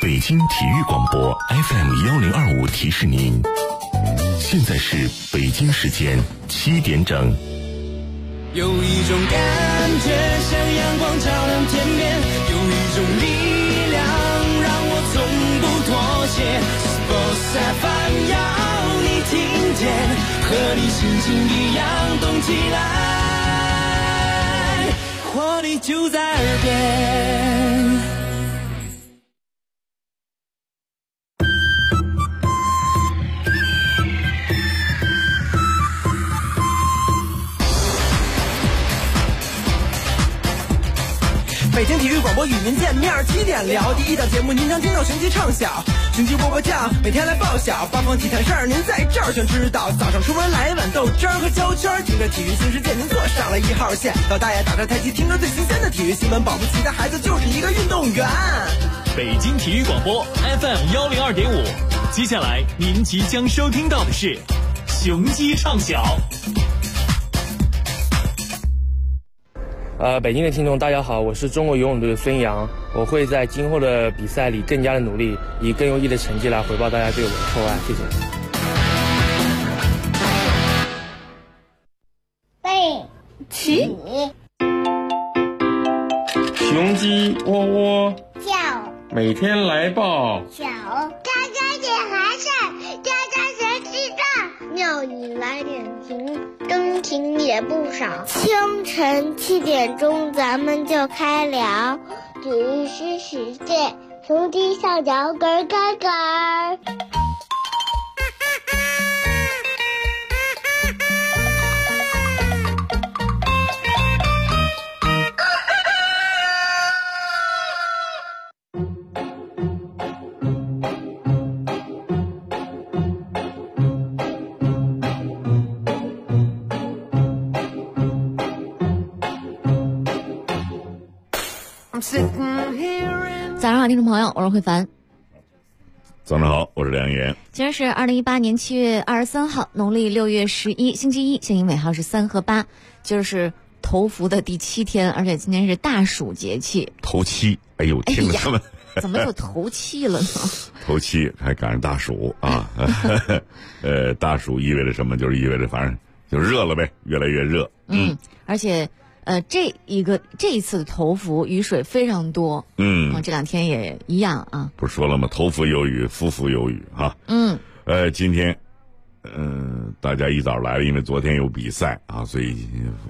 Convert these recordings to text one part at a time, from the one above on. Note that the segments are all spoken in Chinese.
北京体育广播 FM1025提示您，现在是北京时间7点整。 有一种感觉像阳光照亮天边，有一种力量让我从不妥协。Sports FM 要你听见，和你心情一样动起来，活力就在耳边。 北京体育广播与您见面，7点聊第一档节目，您将听到神奇唱响，雄鸡波波叫，每天来报晓，八方体坛事儿您在这儿全知道。早上出门来一碗豆汁儿和焦圈，听着体育新世界，您坐上了1号线。老大爷打着太极，听着最新鲜的体育新闻，保不齐的孩子就是一个运动员。 北京体育广播 FM102.5，接下来您即将收听到的是雄鸡唱晓。 北京的听众大家好，我是中国游泳队的孙杨，我会在今后的比赛里更加的努力，以更优异的成绩来回报大家对我的厚爱，谢谢。 背起， 雄鸡窝窝叫， 每天来报小，家家点寒晒，家家谁知道？鸟语来点评，真情也不少。清晨7点钟，咱们就开聊体育新世界，雄鸡上脚咯咯咯。 早上好，听众朋友，我是慧凡。 早上好，我是梁岩。 今儿是2018年7月23号，农历6月11，星期一，幸运尾号是3和8。今儿是头伏的第7天，而且今天是大暑节气。 头七，哎呦，听了他们、 怎么就头七了呢？ 头七还赶上大暑啊！大暑意味着什么？就是意味着反正就热了呗，越来越热。 而且这一次的头伏雨水非常多。这2天也一样啊。 不是说了吗？头伏有雨，伏伏有雨哈。今天大家一早来了，因为昨天有比赛啊，所以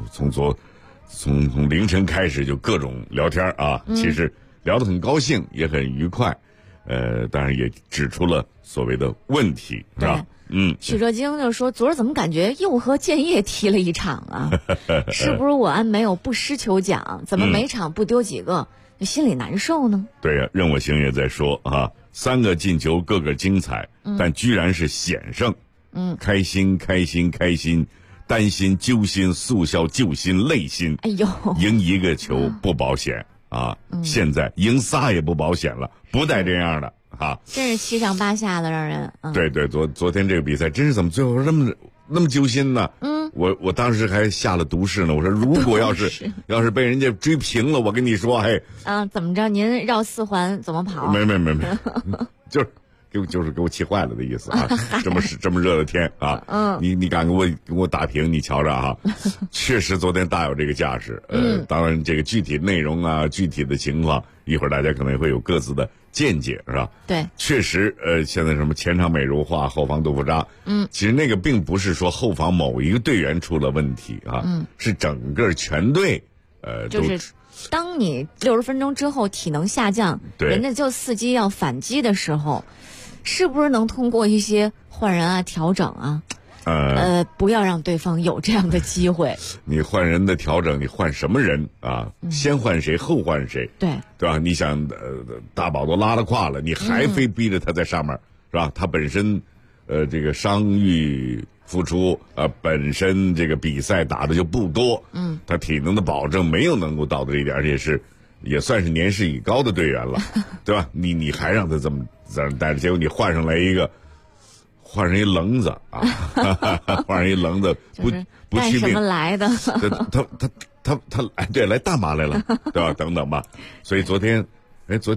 从凌晨开始就各种聊天啊。其实聊得很高兴，也很愉快。当然也指出了所谓的问题，是吧？ 许哲京就说，昨儿怎么感觉又和建业踢了一场啊？是不是我安没有不失球奖？怎么每场不丢几个，就心里难受呢？ 对呀，任我行也在说啊，3个进球，个个精彩，但居然是险胜。开心，担心、揪心、速效救心、累心。 哎呦， 赢1个球不保险啊！现在赢3也不保险了，不带这样的。 真是7上8下的，让人。 对，昨天这个比赛真是怎么最后那么揪心呢？我当时还下了毒誓呢。我说如果要是被人家追平了，我跟你说， 怎么着？您绕4环怎么跑？ 没，就是给我气坏了的意思啊！这么热的天啊，你敢给我打平？你瞧着哈，确实昨天大有这个架势。当然这个具体内容啊，具体的情况，一会儿大家可能会有各自的见解，是吧？ 对， 确实，现在什么前场美如画，后防豆腐渣，其实那个并不是说后防某一个队员出了问题啊，是整个全队， 就是当你60分钟之后体能下降，人家就伺机要反击的时候，是不是能通过一些换人啊、调整啊？不要让对方有这样的机会。 你换人的调整，你换什么人啊？先换谁，后换谁？对吧？你想，大宝都拉了胯了，你还非逼着他在上面，是吧？他本身，这个伤愈复出，本身这个比赛打的就不多，他体能的保证没有能够到的这一点，而且也算是年事已高的队员了，对吧？你还让他这么在那待着，结果你换上一愣子啊，换上一愣子，不去什么来的？ 他对来大麻来了，对吧？等等吧。所以昨天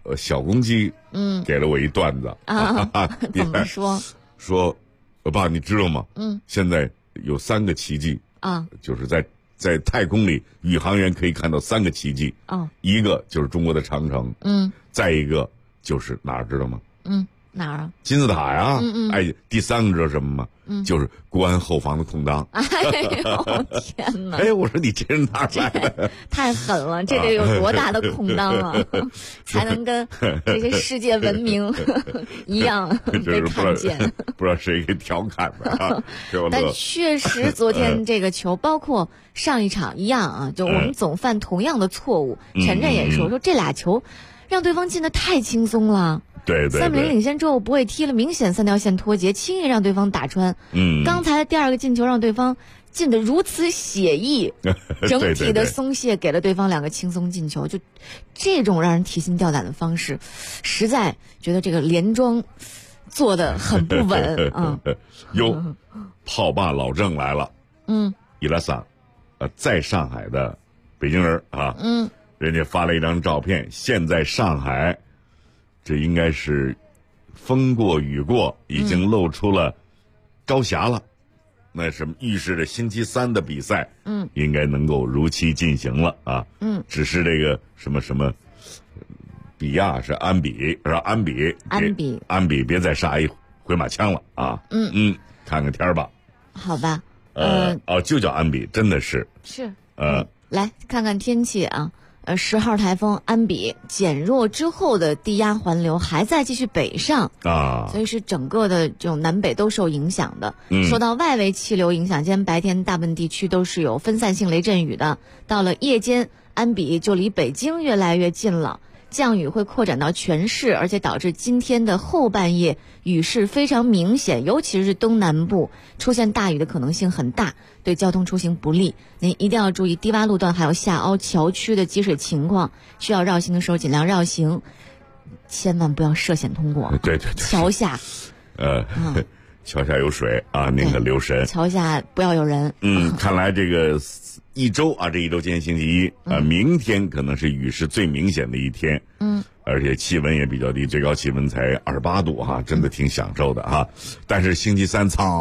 小公鸡给了我一段子怎么说？ 说爸，你知道吗？现在有3个奇迹就是在太空里，宇航员可以看到3个奇迹一个就是中国的长城，再一个就是哪儿知道吗？ 哪儿啊？ 金字塔呀！第3个知道什么吗？就是国安后防的空当。 哎呦天哪！ 我说你这是哪来的？ 太狠了，这得有多大的空当啊，才能跟这些世界文明一样被看见？ 不知道谁给调侃的啊！ 但确实，昨天这个球，包括上一场一样啊，就我们总犯同样的错误。陈震也说这俩球让对方进得太轻松了。 对 3-0领先之后不会踢了，明显3条线脱节，轻易让对方打穿。刚才的第2个进球让对方进得如此写意，整体的松懈给了对方2个轻松进球。就这种让人提心吊胆的方式，实在觉得这个连庄做得很不稳啊。 哟，炮霸老郑来了。伊拉桑，在上海的北京人啊。人家发了一张照片，现在上海。这应该是风过雨过，已经露出了朝霞了。那什么预示着星期3的比赛，应该能够如期进行了啊。只是这个什么比亚是安比是吧？安比别再杀一回马枪了啊。看看天吧。好吧。就叫安比，真的是。 是。来看看天气啊。10号台风安比减弱之后的低压环流还在继续北上所以是整个的这种南北都受影响的。受到外围气流影响，今天白天大部分地区都是有分散性雷阵雨的。到了夜间，安比就离北京越来越近了，降雨会扩展到全市，而且导致今天的后半夜雨势非常明显，尤其是东南部出现大雨的可能性很大，对交通出行不利。您一定要注意低洼路段还有下凹桥区的积水情况，需要绕行的时候尽量绕行，千万不要涉险通过。 对， 桥下桥下有水啊，宁可留神。 桥下不要有人。 看来这个一周这一周今天星期1明天可能是雨势最明显的一天。而且气温也比较低，最高气温才28度真的挺享受的但是星期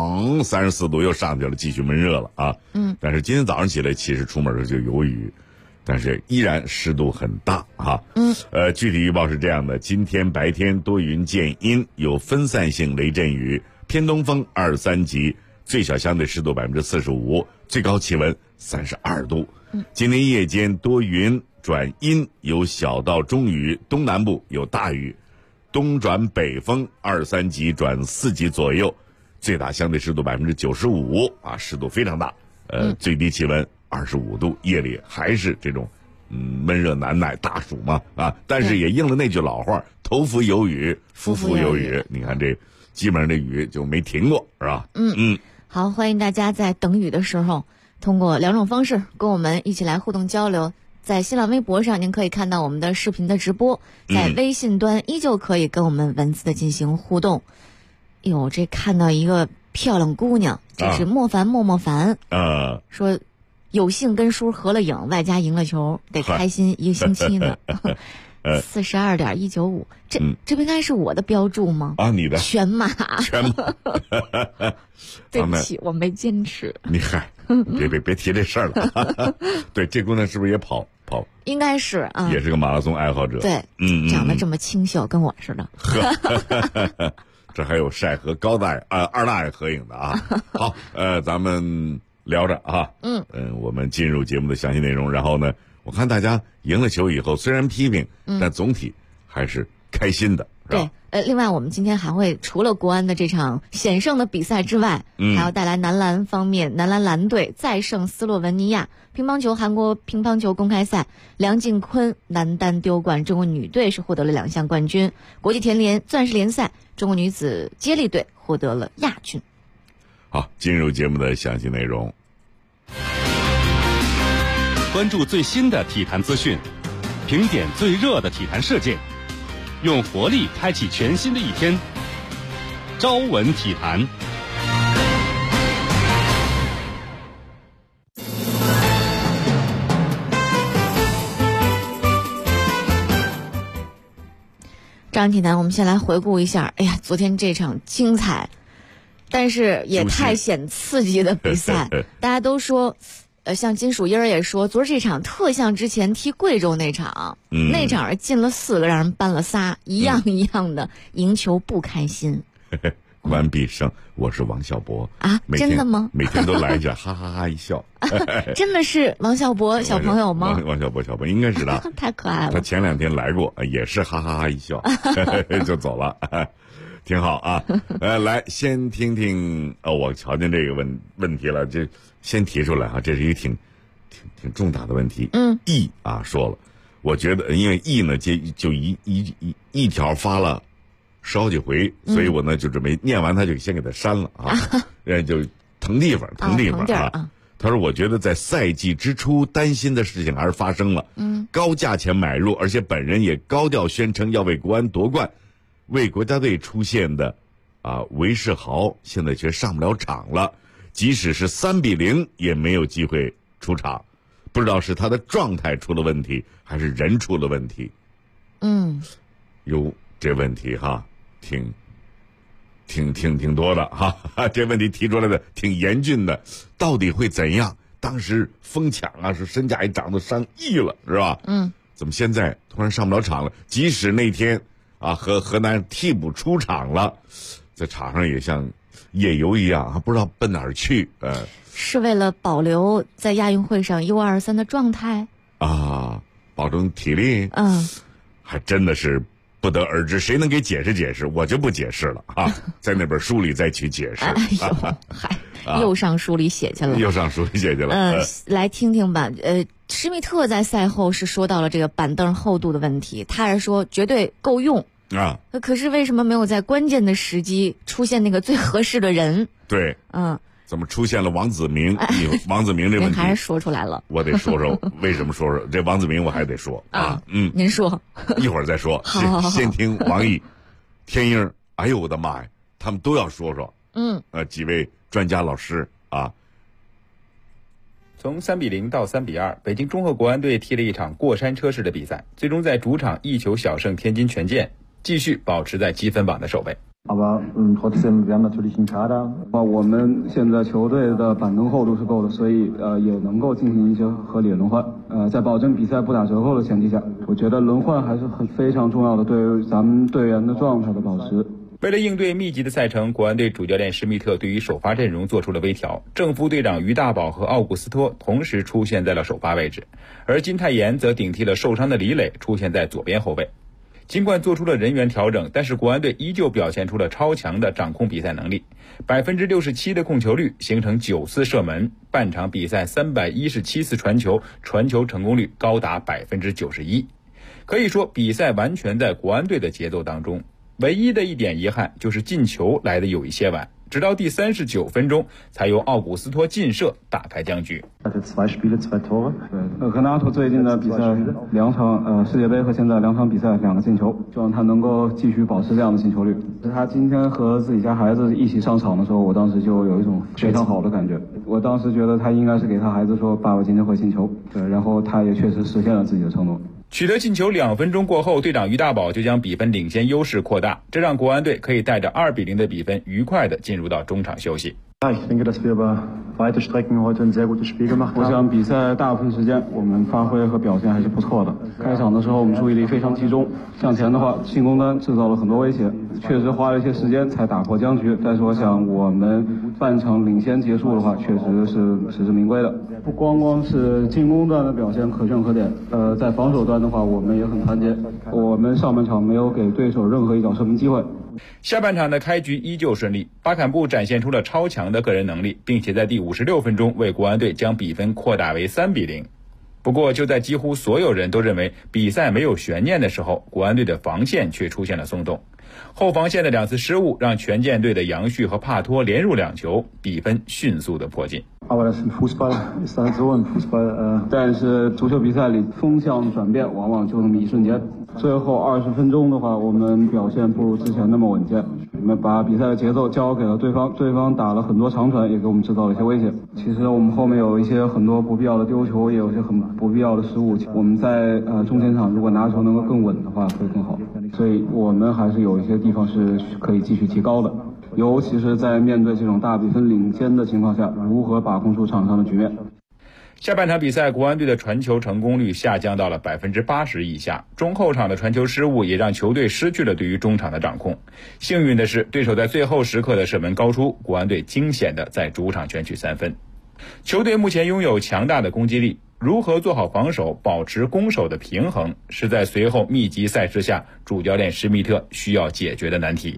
334度又上去了，继续闷热了但是今天早上起来其实出门就有雨，但是依然湿度很大具体预报是这样的：今天白天多云见阴，有分散性雷阵雨，偏东风2-3级，最小相对湿度45%，最高气温32度。今天夜间多云转阴，有小到中雨，东南部有大雨，东转北风2-3级转4级左右，最大相对湿度95%湿度非常大。最低气温25度，夜里还是这种闷热难耐，大暑嘛但是也应了那句老话，头伏有雨，夫妇有雨。你看这基本上这雨就没停过，是吧？ 好，欢迎大家在等雨的时候通过2种方式跟我们一起来互动交流。在新浪微博上您可以看到我们的视频的直播，在微信端依旧可以跟我们文字的进行互动。这看到一个漂亮姑娘，这是莫凡莫凡说有幸跟叔合了影，外加赢了球，得开心1个星期呢。42.195，这不应该是我的标注吗？ 你的全马。对不起，我没坚持。 你别提这事儿了。对，这姑娘是不是也跑？ 应该是也是个马拉松爱好者。 对，长得这么清秀，跟我似的。 这还有晒和高大二大爷合影的好，咱们聊着我们进入节目的详细内容。然后呢，我看大家赢了球以后，虽然批评，但总体还是开心的。 对，另外我们今天还会除了国安的这场险胜的比赛之外，还要带来男篮方面，男篮蓝队再胜斯洛文尼亚。乒乓球韩国乒乓球公开赛，梁靖昆男单丢冠，中国女队是获得了2项冠军。国际田联钻石联赛，中国女子接力队获得了亚军。 好，进入节目的详细内容。 关注最新的体坛资讯，评点最热的体坛事件，用活力开启全新的一天。朝闻体坛。 张体坛，我们先来回顾一下，哎呀，昨天这场精彩，但是也太显刺激的比赛，大家都说。像金属音儿也说，昨儿这场特像之前踢贵州那场，那场进了4个，让人扳了仨，一样一样的赢球不开心。 关必胜，我是王小博啊，真的吗？ 每天都来一下，哈哈哈一笑。 真的是王小博小朋友吗？ 王小博小朋友应该是的， 太可爱了。 他前2天来过，也是哈哈哈一笑就走了。挺好啊，来先听听我瞧见这个问题了，这先提出来啊，这是一个挺重大的问题。E 啊说了，我觉得因为 E 呢就一条发了10好几回，所以我呢就准备念完他就先给他删了啊，就腾地方啊。他说我觉得在赛季之初担心的事情还是发生了，高价钱买入，而且本人也高调宣称要为国安夺冠。为国家队出现的韦世豪现在却上不了场了，即使是3-0也没有机会出场，不知道是他的状态出了问题还是人出了问题。有这问题哈，挺多的哈，这问题提出来的挺严峻的，到底会怎样？当时疯抢啊，是身价也涨到上亿了，是吧？怎么现在突然上不了场了？即使那天和河南替补出场了，在场上也像野游一样，不知道奔哪儿去。 是为了保留在亚运会上 U23的状态保证体力。还真的是不得而知，谁能给解释解释？我就不解释了啊，在那本书里再去解释。 又上书里写去了。来听听吧。施密特在赛后是说到了这个板凳厚度的问题，他是说绝对够用。可是为什么没有在关键的时机出现那个最合适的人？ 对，怎么出现了王子明？王子明这问题还是说出来了。 我得说说为什么说这王子明，我还得说您说， 一会儿再说。先听王毅、天鹰，哎呦我的妈呀，他们都要说说。几位专家老师啊。 从3-0到3-2，北京中赫国安队踢了一场过山车式的比赛，最终在主场1球小胜天津权健，继续保持在积分榜的首位。 我们现在球队的板凳厚度是够的，所以也能够进行一些合理的轮换。在保证比赛不打折扣的前提下，我觉得轮换还是非常重要的，对于咱们队员的状态的保持。 为了应对密集的赛程，国安队主教练施密特对于首发阵容做出了微调，正副队长于大宝和奥古斯托同时出现在了首发位置，而金泰妍则顶替了受伤的李磊，出现在左边后卫。尽管做出了人员调整，但是国安队依旧表现出了超强的掌控比赛能力，67%的控球率，形成9次射门，半场比赛317次传球，传球成功率高达91%。可以说比赛完全在国安队的节奏当中，唯一的一点遗憾就是进球来得有一些晚，直到第39分钟才由奥古斯托劲射打开僵局。 和纳托最近的比赛2场世界杯和现在2场比赛2个进球，希望他能够继续保持这样的进球率。他今天和自己家孩子一起上场的时候，我当时就有一种非常好的感觉。我当时觉得他应该是给他孩子说，爸爸今天会进球。对，然后他也确实实现了自己的承诺。 取得进球2分钟过后，队长于大宝就将比分领先优势扩大，这让国安队可以带着2-0的比分very快地进入到中场休息。 我想比赛大部分时间我们发挥和表现还是不错的。开场的时候我们注意力非常集中，向前的话进攻端制造了很多威胁，确实花了一些时间才打破僵局，但是我想我们半场领先结束的话，确实是实至名归的。不光光是进攻端的表现可圈可点，在防守端的话我们也很团结，我们上半场没有给对手任何一脚射门机会。 下半场的开局依旧顺利，巴坎布展现出了超强的个人能力，并且在第56分钟为国安队将比分扩大为3-0。不过就在几乎所有人都认为比赛没有悬念的时候，国安队的防线却出现了松动，后防线的2次失误让权健队的杨旭和帕托连入2球，比分迅速的迫近。 但是足球比赛里风向转变往往就那么一瞬间，最后20分钟的话我们表现不如之前那么稳健，我们把比赛的节奏交给了对方，对方打了很多长传，也给我们制造了一些威胁。其实我们后面有一些很多不必要的丢球，也有一些很不必要的失误，我们在中前场如果拿球能够更稳的话会更好。所所以我们还是有一些地方是可以继续提高的，尤其是在面对这种大比分领先的情况下，如何把控住场上的局面。 下半场比赛，国安队的传球成功率下降到了80%以下，中后场的传球失误也让球队失去了对于中场的掌控。幸运的是，对手在最后时刻的射门高出，国安队惊险的在主场全取3分。球队目前拥有强大的攻击力，如何做好防守，保持攻守的平衡，是在随后密集赛事下主教练施密特需要解决的难题。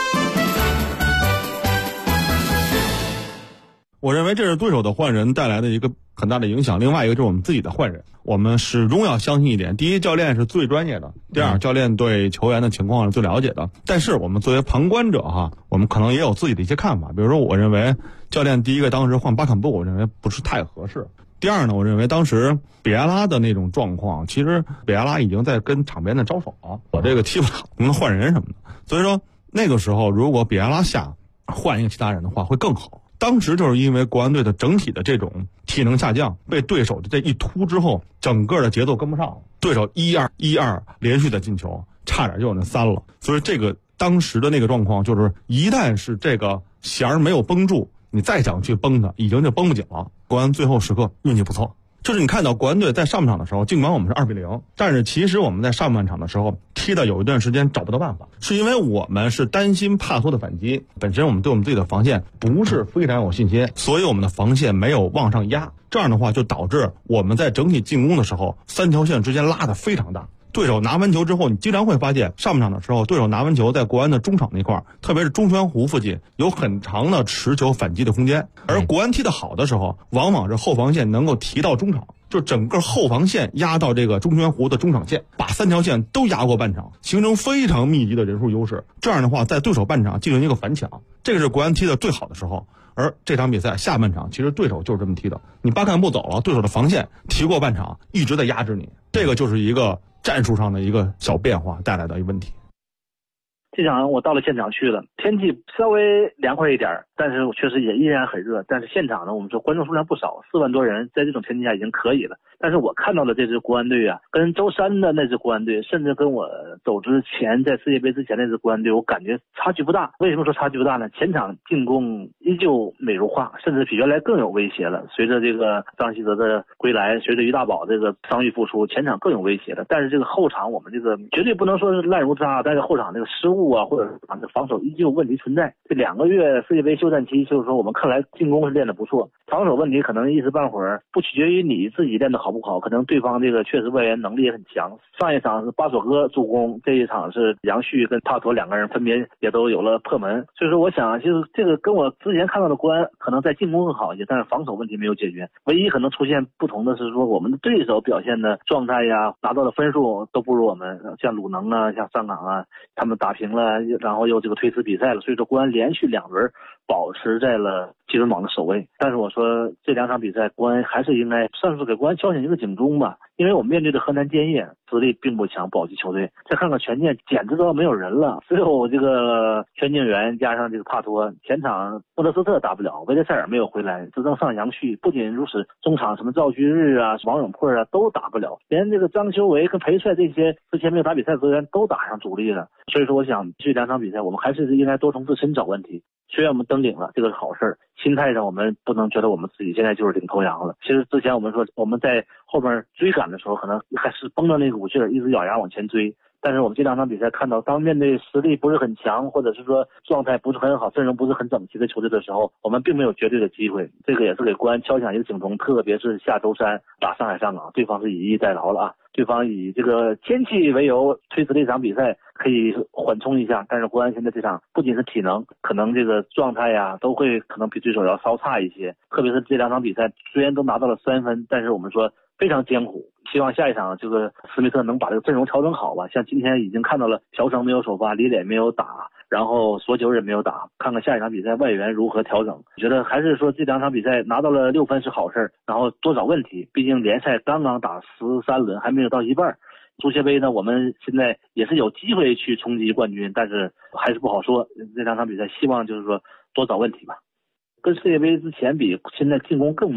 我认为这是对手的换人带来的一个很大的影响，另外一个就是我们自己的换人。我们始终要相信一点，第一，教练是最专业的，第二，教练对球员的情况是最了解的。但是我们作为旁观者我们可能也有自己的一些看法。比如说，我认为教练第一个当时换巴坎布，我认为不是太合适。第二呢，我认为当时比埃拉的那种状况，其实比埃拉已经在跟场边的招手了，我这个踢不了，能不能换人什么的。所以说那个时候如果比埃拉下换一个其他人的话会更好。当时就是因为国安队的整体的这种体能下降，被对手的这一突之后，整个的节奏跟不上，对手1-2连续的进球，差点就有那3了。所以这个当时的那个状况就是，一旦是这个弦没有绷住，你再想去绷它，已经就绷不紧了。国安最后时刻运气不错，就是你看到国安队在上半场的时候，尽管我们是2-0，但是其实我们在上半场的时候踢的有一段时间找不到办法，是因为我们是担心帕托的反击，本身我们对我们自己的防线不是非常有信心，所以我们的防线没有往上压，这样的话就导致我们在整体进攻的时候3条线之间拉得非常大。对手拿完球之后，你经常会发现上半场的时候，对手拿完球在国安的中场那块，特别是中圈弧附近有很长的持球反击的空间，而国安踢得好的时候，往往是后防线能够提到中场，就整个后防线压到这个中圈弧的中场线，把3条线都压过半场，形成非常密集的人数优势。这样的话，在对手半场进行一个反抢，这个是国安踢的最好的时候。而这场比赛下半场，其实对手就是这么踢的，你巴坎布走了，对手的防线提过半场，一直在压制你，这个就是一个战术上的一个小变化带来的一个问题。 这场我到了现场去了，天气稍微凉快一点，但是确实也依然很热。但是现场呢，我们说观众数量不少，4万多人，在这种天气下已经可以了。但是我看到的这支国安队跟周三的那支国安队，甚至跟我走之前在世界杯之前那支国安队，我感觉差距不大。为什么说差距不大呢？前场进攻依旧美如画，甚至比原来更有威胁了。随着这个张稀哲的归来，随着于大宝这个伤愈复出，前场更有威胁了。但是这个后场我们这个绝对不能说是烂如渣，但是后场这个失误或者防守依旧问题存在。这2个月世界杯休战期，就是说我们看来进攻是练得不错，防守问题可能一时半会儿不取决于你自己练得好不好，可能对方这个确实外援能力也很强。上一场是巴索戈助攻，这一场是杨旭跟帕托2个人分别也都有了破门。所以说我想就是这个跟我之前看到的国安可能在进攻更好一些，但是防守问题没有解决。唯一可能出现不同的是说我们的对手表现的状态拿到的分数都不如我们，像鲁能像上港他们打平了，然后又这个推迟比赛了，所以说国安连续2轮保持在了积分榜的首位。但是我说这2场比赛国安还是应该算是给国安敲响一个警钟吧，因为我们面对的河南建业实力并不强，保级球队。再看看权健，简直都没有人了，只有这个全敬元加上这个帕托，前场莫德斯特打不了，维雷塞尔没有回来，只能上杨旭。不仅如此，中场什么赵旭日王永珀都打不了，连这个张修为跟裴帅这些之前没有打比赛的球员都打上主力了。所以说我想这2场比赛我们还是应该多从自身找问题。虽然我们登顶了，这个是好事，心态上我们不能觉得我们自己现在就是领头羊了。其实之前我们说我们在后面追赶的时候，可能还是绷着那股劲儿，一直咬牙往前追。但是我们这2场比赛看到，当面对实力不是很强，或者是说状态不是很好，阵容不是很整齐的球队的时候，我们并没有绝对的机会。这个也是给国安敲响一个警钟，特别是下周3打上海上港，对方是以逸待劳了对方以这个天气为由推迟这场比赛可以缓冲一下，但是国安现在这场不仅是体能，可能这个状态都会可能比对手要稍差一些。特别是这2场比赛虽然都拿到了3分，但是我们说非常艰苦。希望下一场这个施密特能把这个阵容调整好吧。像今天已经看到了朴成没有首发，李磊没有打，然后索九也没有打，看看下一场比赛外援如何调整。我觉得还是说这2场比赛拿到了6分是好事，然后多找问题，毕竟联赛刚刚打13轮，还没有到一半。足协杯呢，我们现在也是有机会去冲击冠军，但是还是不好说。这2场比赛希望就是说多找问题吧。跟世界杯之前比，现在进攻更猛了。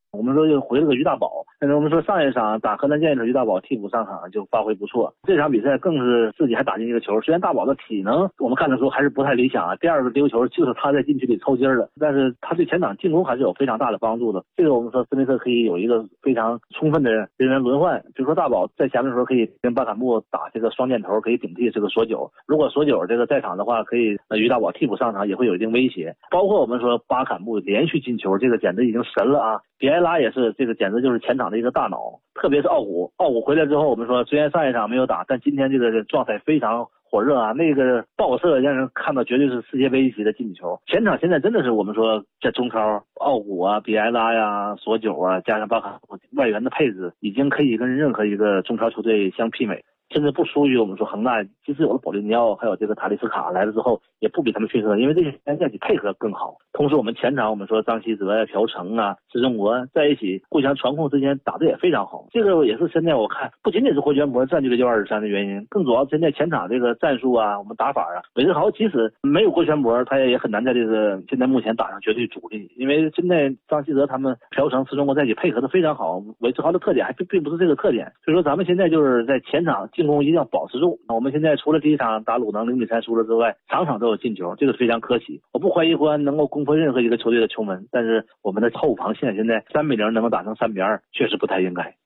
我们说又回了个于大宝，但是我们说上一场打河南建业的于大宝替补上场就发挥不错，这场比赛更是自己还打进一个球。虽然大宝的体能我们看的时候还是不太理想啊，第二个丢球就是他在禁区里抽筋了，但是他对前场进攻还是有非常大的帮助的。这个我们说斯内特可以有一个非常充分的人员轮换，比如说大宝在前面的时候可以跟巴坎布打这个双箭头，可以顶替这个索九，如果索九这个在场的话，可以于大宝替补上场也会有一定威胁。包括我们说巴坎布连续进球，这个简直已经神了啊！比埃拉也是，这个简直就是前场的一个大脑，特别是奥古回来之后，我们说虽然上一场没有打，但今天这个状态非常火热啊，那个爆射让人看到绝对是世界杯一级的进球。前场现在真的是我们说在中超，奥古啊、比埃拉呀、索九啊，加上巴卡外援的配置，已经可以跟任何一个中超球队相媲美。甚至不输于我们说恒大，即使有了保利尼奥还有这个塔利斯卡来了之后，也不比他们逊色，因为这些人在一起配合更好。同时我们前场我们说张稀哲呀、朴成啊、施中国在一起互相传控之间打得也非常好，这个也是现在我看不仅仅是霍全博占据了123的原因，更主要现在前场这个战术啊，我们打法啊，韦世豪即使没有霍全博，他也很难在这个现在目前打上绝对主力，因为现在张稀哲他们朴成、施中国在一起配合的非常好，韦世豪的特点还并不是这个特点，所以说咱们现在就是在前场进攻一定要保持住。我们现在除了第一场打鲁能0-3输了之外，场场都有进球，这个是非常可喜。我不怀疑国安能够攻破任何一个球队的球门，但是我们的后防线现在3-0能够打成3-2，确实不太应该。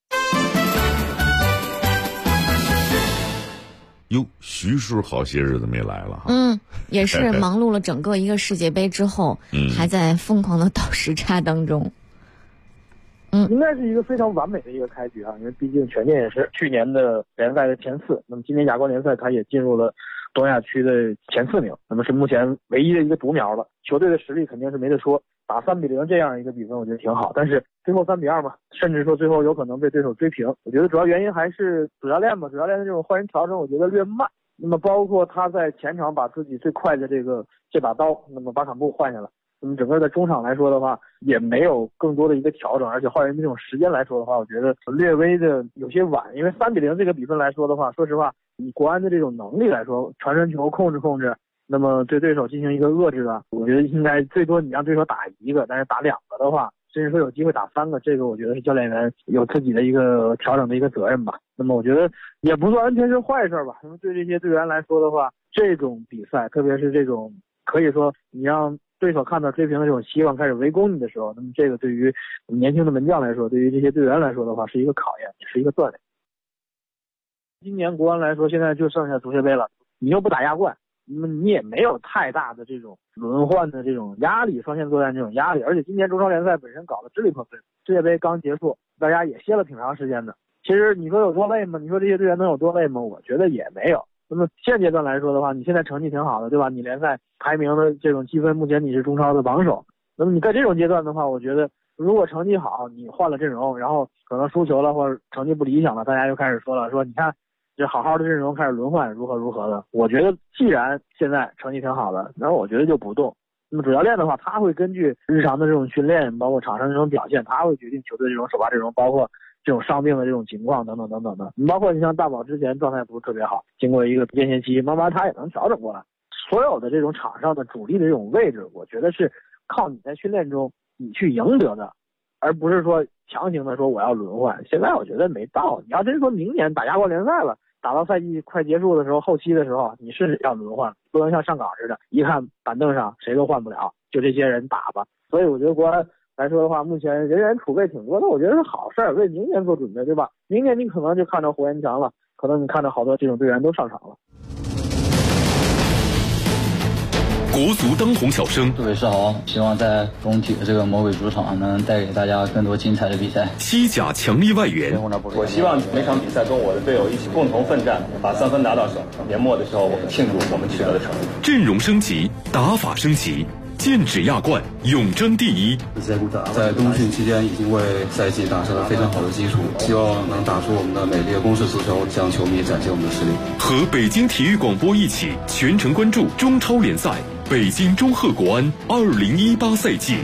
哟，徐叔好些日子没来了哈。 也是忙碌了整个一个世界杯之后，还在疯狂的倒时差当中。 应该是一个非常完美的一个开局啊，因为毕竟权健也是去年的联赛的前4，那么今年亚冠联赛他也进入了东亚区的前4名，那么是目前唯一的一个独苗了。球队的实力肯定是没得说，打3-0这样一个比分我觉得挺好，但是最后3-2嘛，甚至说最后有可能被对手追平。我觉得主要原因还是主教练嘛，主教练的这种换人调整我觉得略慢，那么包括他在前场把自己最快的这把刀，那么巴坎布换下来，那么整个在中场来说的话也没有更多的一个调整，而且换人的这种时间来说的话，我觉得略微的有些晚。因为3-0这个比分来说的话，说实话以国安的这种能力来说，传传球控制，那么对对手进行一个遏制的，我觉得应该最多你让对手打1个，但是打2个的话，甚至说有机会打3个，这个我觉得是教练员有自己的一个调整的一个责任吧。那么我觉得也不算完全是坏事吧，因为对这些队员来说的话，这种比赛特别是这种可以说你让对手看到追平的这种希望开始围攻你的时候，那么这个对于年轻的门将来说，对于这些队员来说的话是一个考验，也是一个锻炼。今年国安来说现在就剩下足协杯了，你又不打亚冠，那么你也没有太大的这种轮换的这种压力，双线作战这种压力，而且今年中超联赛本身搞得支离破碎，世界杯刚结束，大家也歇了挺长时间的。其实你说有多累吗？你说这些队员能有多累吗？我觉得也没有。那么现阶段来说的话，你现在成绩挺好的，对吧？你联赛排名的这种积分，目前你是中超的榜首。那么你在这种阶段的话，我觉得如果成绩好，你换了阵容，然后可能输球了或者成绩不理想了，大家又开始说了，说你看这好好的阵容开始轮换，如何的。我觉得既然现在成绩挺好的，那我觉得就不动。那么主教练的话，他会根据日常的这种训练，包括场上这种表现，他会决定球队这种首发阵容，包括这种伤病的这种情况等等的。包括你像大宝之前状态不是特别好，经过一个间歇期，慢慢他也能调整过来。所有的这种场上的主力的这种位置，我觉得是靠你在训练中你去赢得的，而不是说强行的说我要轮换。现在我觉得没到，你要真说明年打亚冠联赛了，打到赛季快结束的时候，后期的时候，你是要轮换，不能像上岗似的，一看板凳上谁都换不了，就这些人打吧。所以我觉得国安来说的话，目前人员储备挺多的，我觉得是好事儿，为明年做准备，对吧？明年你可能就看到胡延强了，可能你看到好多这种队员都上场了。 国足当红小生， 各位是好，希望在工体的这个魔鬼主场能带给大家更多精彩的比赛。 西甲强力外援， 我希望每场比赛跟我的队友一起共同奋战，把3分拿到手。年末的时候，我们庆祝我们取得的成绩。 阵容升级，打法升级，剑指亚冠，永争第一。 在冬训期间已经为赛季打下了非常好的基础，希望能打出我们的美丽的攻势足球，向球迷展现我们的实力。 和北京体育广播一起全程关注中超联赛，北京中赫国安2018赛季。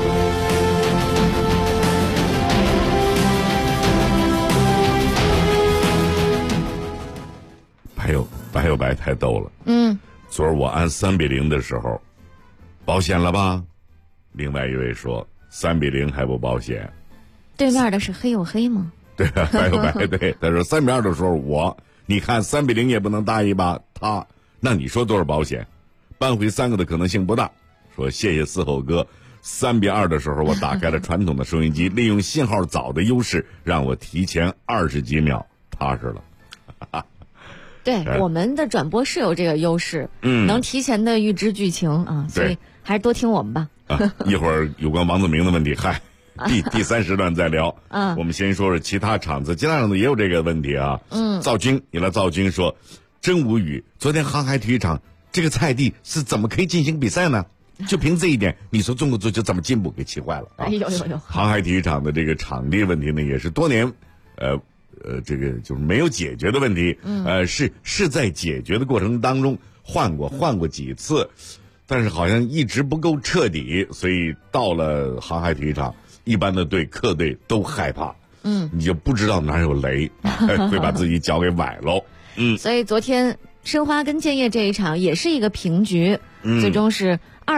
白有白太逗了。昨儿我按3-0的时候，保险了吧？另外一位说 3-0还不保险。 对面的是黑有黑吗？ 对啊，白有白。对，他说3-2的时候你看3-0也不能大意吧？那你说多少保险？扳回3个的可能性不大。说谢谢四后哥，3-2的时候我打开了传统的收音机，利用信号早的优势，让我提前20几秒踏实了。 对，我们的转播是有这个优势，能提前的预知剧情啊，所以还是多听我们吧。 一会儿有关王子明的问题，第3时段再聊。我们先说说其他场子，其他场子也有这个问题啊。赵军说，真无语，昨天航海体育场这个菜地是怎么可以进行比赛呢？就凭这一点，你说中国足球怎么进步？给气坏了啊！ 有。 航海体育场的这个场地问题呢，也是多年，这个就是没有解决的问题。是在解决的过程当中换过几次，但是好像一直不够彻底，所以到了航海体育场，一般的客队都害怕。你就不知道哪有雷，会把自己脚给崴喽。 所以昨天申花跟建业这一场也是一个平局，最终是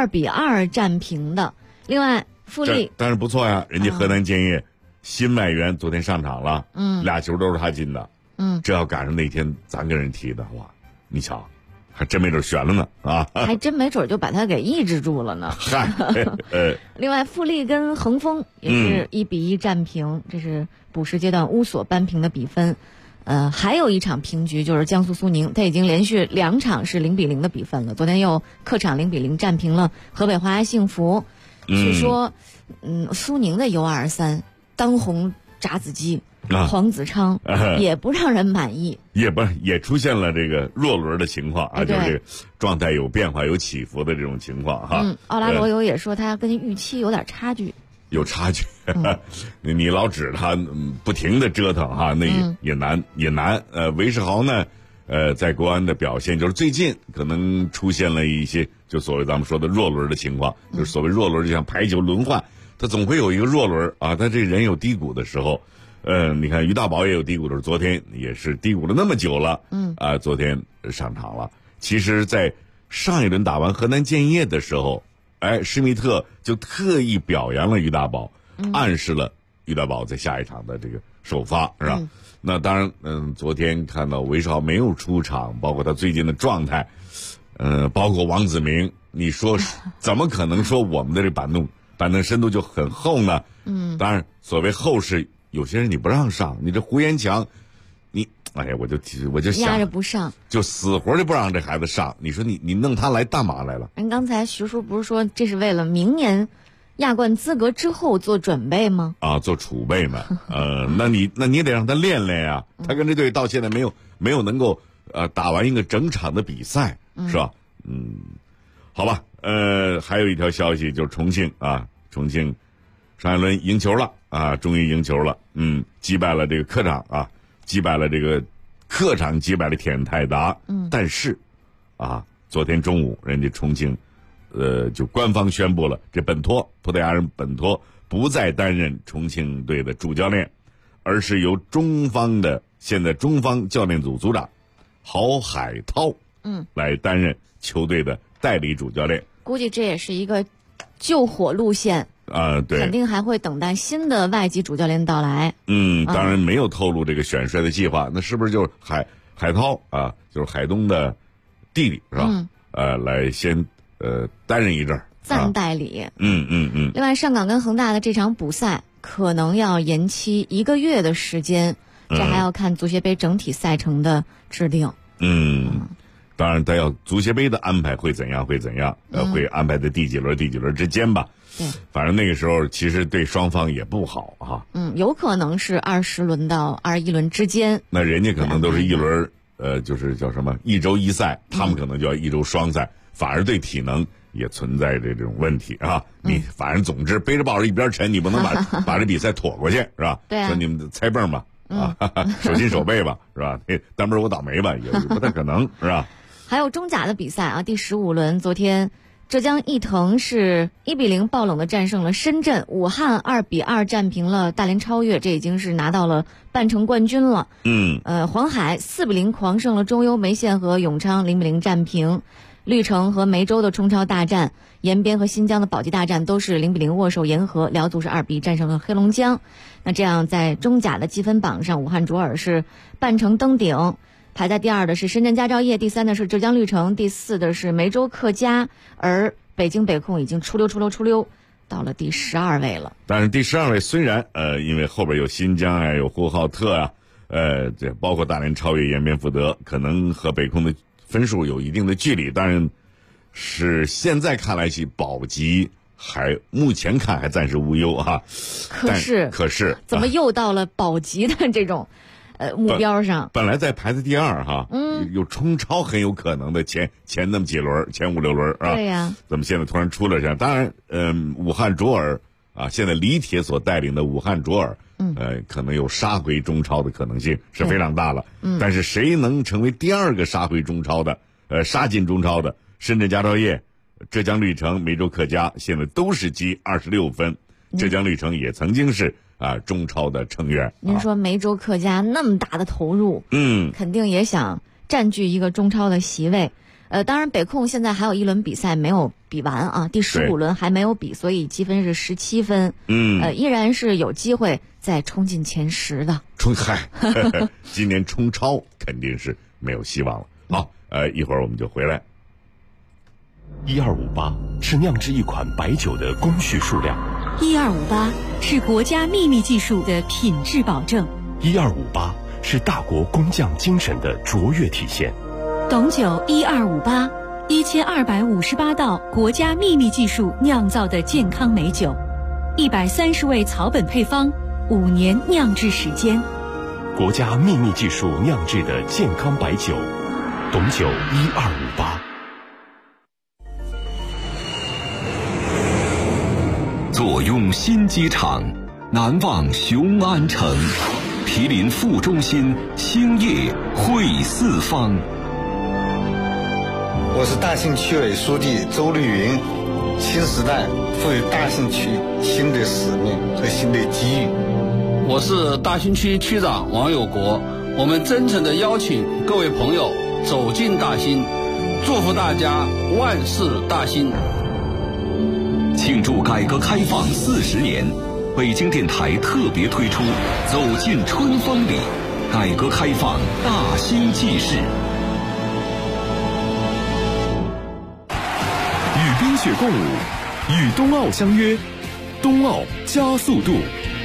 2-2战平的。另外富力但是不错呀，人家河南建业新外援昨天上场了，2球都是他进的。这要赶上那天咱跟人踢的，哇，你瞧，还真没准悬了呢啊！ 还真没准就把他给抑制住了呢。另外富力跟恒丰也是1-1战平，这是补时阶段乌索扳平的比分。还有一场平局，就是江苏苏宁，他已经连续2场是0-0的比分了。昨天又客场0-0战平了河北华夏幸福。据说，苏宁的 U23 当红炸子鸡黄子昌也不让人满意， 也出现了这个弱轮的情况啊，就是这个状态有变化、有起伏的这种情况哈。 奥拉罗尤也说他跟预期有点差距。 有差距，你老指他不停的折腾哈，那也难。韦世豪呢，在国安的表现就是最近可能出现了一些就所谓咱们说的弱轮的情况，就是所谓弱轮就像排球轮换，他总会有一个弱轮啊，他这人有低谷的时候。你看于大宝也有低谷的时候，昨天也是低谷了那么久了，昨天上场了。其实，在上一轮打完河南建业的时候。施密特就特意表扬了于大宝，暗示了于大宝在下一场的这个首发，是吧？那当然，昨天看到韦世豪没有出场，包括他最近的状态，包括王子明，你说怎么可能说我们的这板凳深度就很厚呢？当然，所谓厚是有些人你不让上，你这胡延强，我就想压着不上， 就死活就不让这孩子上。你说你弄他来干嘛来了？ 人刚才徐叔不是说这是为了明年亚冠资格之后做准备吗？ 做储备嘛。那你得让他练练呀。他跟这队到现在没有能够打完一个整场的比赛，是吧？好吧。还有一条消息就是重庆上一轮赢球了啊，终于赢球了。击败了这个客场啊。击败了这个客场，击败了铁人泰达。但是，昨天中午人家重庆，就官方宣布了，这葡萄牙人本托不再担任重庆队的主教练，而是由现在中方教练组组长郝海涛，来担任球队的代理主教练。 估计这也是一个救火路线。 对， 肯定还会等待新的外籍主教练到来。 当然没有透露这个选帅的计划，那是不是就是海涛啊，就是海东的弟弟是吧？来先担任一阵儿， 暂代理。 另外，上港跟恒大的这场补赛可能要延期1个月的时间，这还要看足协杯整体赛程的制定。 当然，他要足协杯的安排会怎样？会安排在第几轮之间吧。 对， 反正那个时候其实对双方也不好哈。 有可能是20轮到21轮之间。 那人家可能都是一轮，就是叫什么1周1赛，他们可能就要1周双赛，反而对体能也存在这种问题啊。你反正总之背着抱着一边沉，你不能把这比赛妥过去是吧？ 对啊。 说你们猜泵吧，手心手背吧，是吧？单门我倒霉吧，也不太可能是吧？ 还有中甲的比赛啊，第15轮，昨天浙江毅腾是1-0爆冷的战胜了深圳，武汉2-2战平了大连超越，这已经是拿到了半程冠军了。黄海4-0狂胜了中优梅县和永昌0-0战平， 绿城和梅州的冲超大战，延边和新疆的保级大战都是0-0握手言和，辽足是2比1战胜了黑龙江。那这样在中甲的积分榜上，武汉卓尔是半程登顶，排在第2的是深圳佳兆业，第3的是浙江绿城，第4的是梅州客家，而北京北控已经出溜到了第12位了。 但是第12位虽然因为后边有新疆啊，有呼和浩特啊，这包括大连超越延边福德，可能和北控的分数有一定的距离，当然是现在看来起保级目前看还暂时无忧啊。可是怎么又到了保级的这种目标上？ 本来在排在第2哈，有冲超很有可能的前那么几轮，前5-6轮啊。 对呀。 怎么现在突然出了这样？当然，武汉卓尔啊，现在李铁所带领的武汉卓尔，可能有杀回中超的可能性是非常大了。但是谁能成为第2个杀回中超的，杀进中超的？深圳佳兆业、浙江绿城、梅州客家现在都是积26分，浙江绿城也曾经是中超的成员。 您说梅州客家那么大的投入，肯定也想占据一个中超的席位。当然北控现在还有1轮比赛没有比完啊，第15轮还没有比，所以积分是17分。依然是有机会再冲进前10的。 今年冲超肯定是没有希望了。好，一会儿我们就回来。 1258是酿制一款白酒的工序数量 ，1258是国家秘密技术的品质保证 ，1258是大国工匠精神的卓越体现。 董酒1258 1258道国家秘密技术酿造的健康美酒，130味草本配方，5年酿制时间， 国家秘密技术酿制的健康白酒，董酒1258。 坐拥新机场，南望雄安城，毗邻副中心，兴业汇四方。 我是大兴区委书记周绿云，新时代赋予大兴区新的使命和新的机遇。 我是大兴区区长王有国，我们真诚地邀请各位朋友走进大兴，祝福大家万事大兴。 庆祝改革开放40年，北京电台特别推出《走进春风里》，改革开放大兴纪事。 与冰雪共舞，与冬奥相约，冬奥加速度。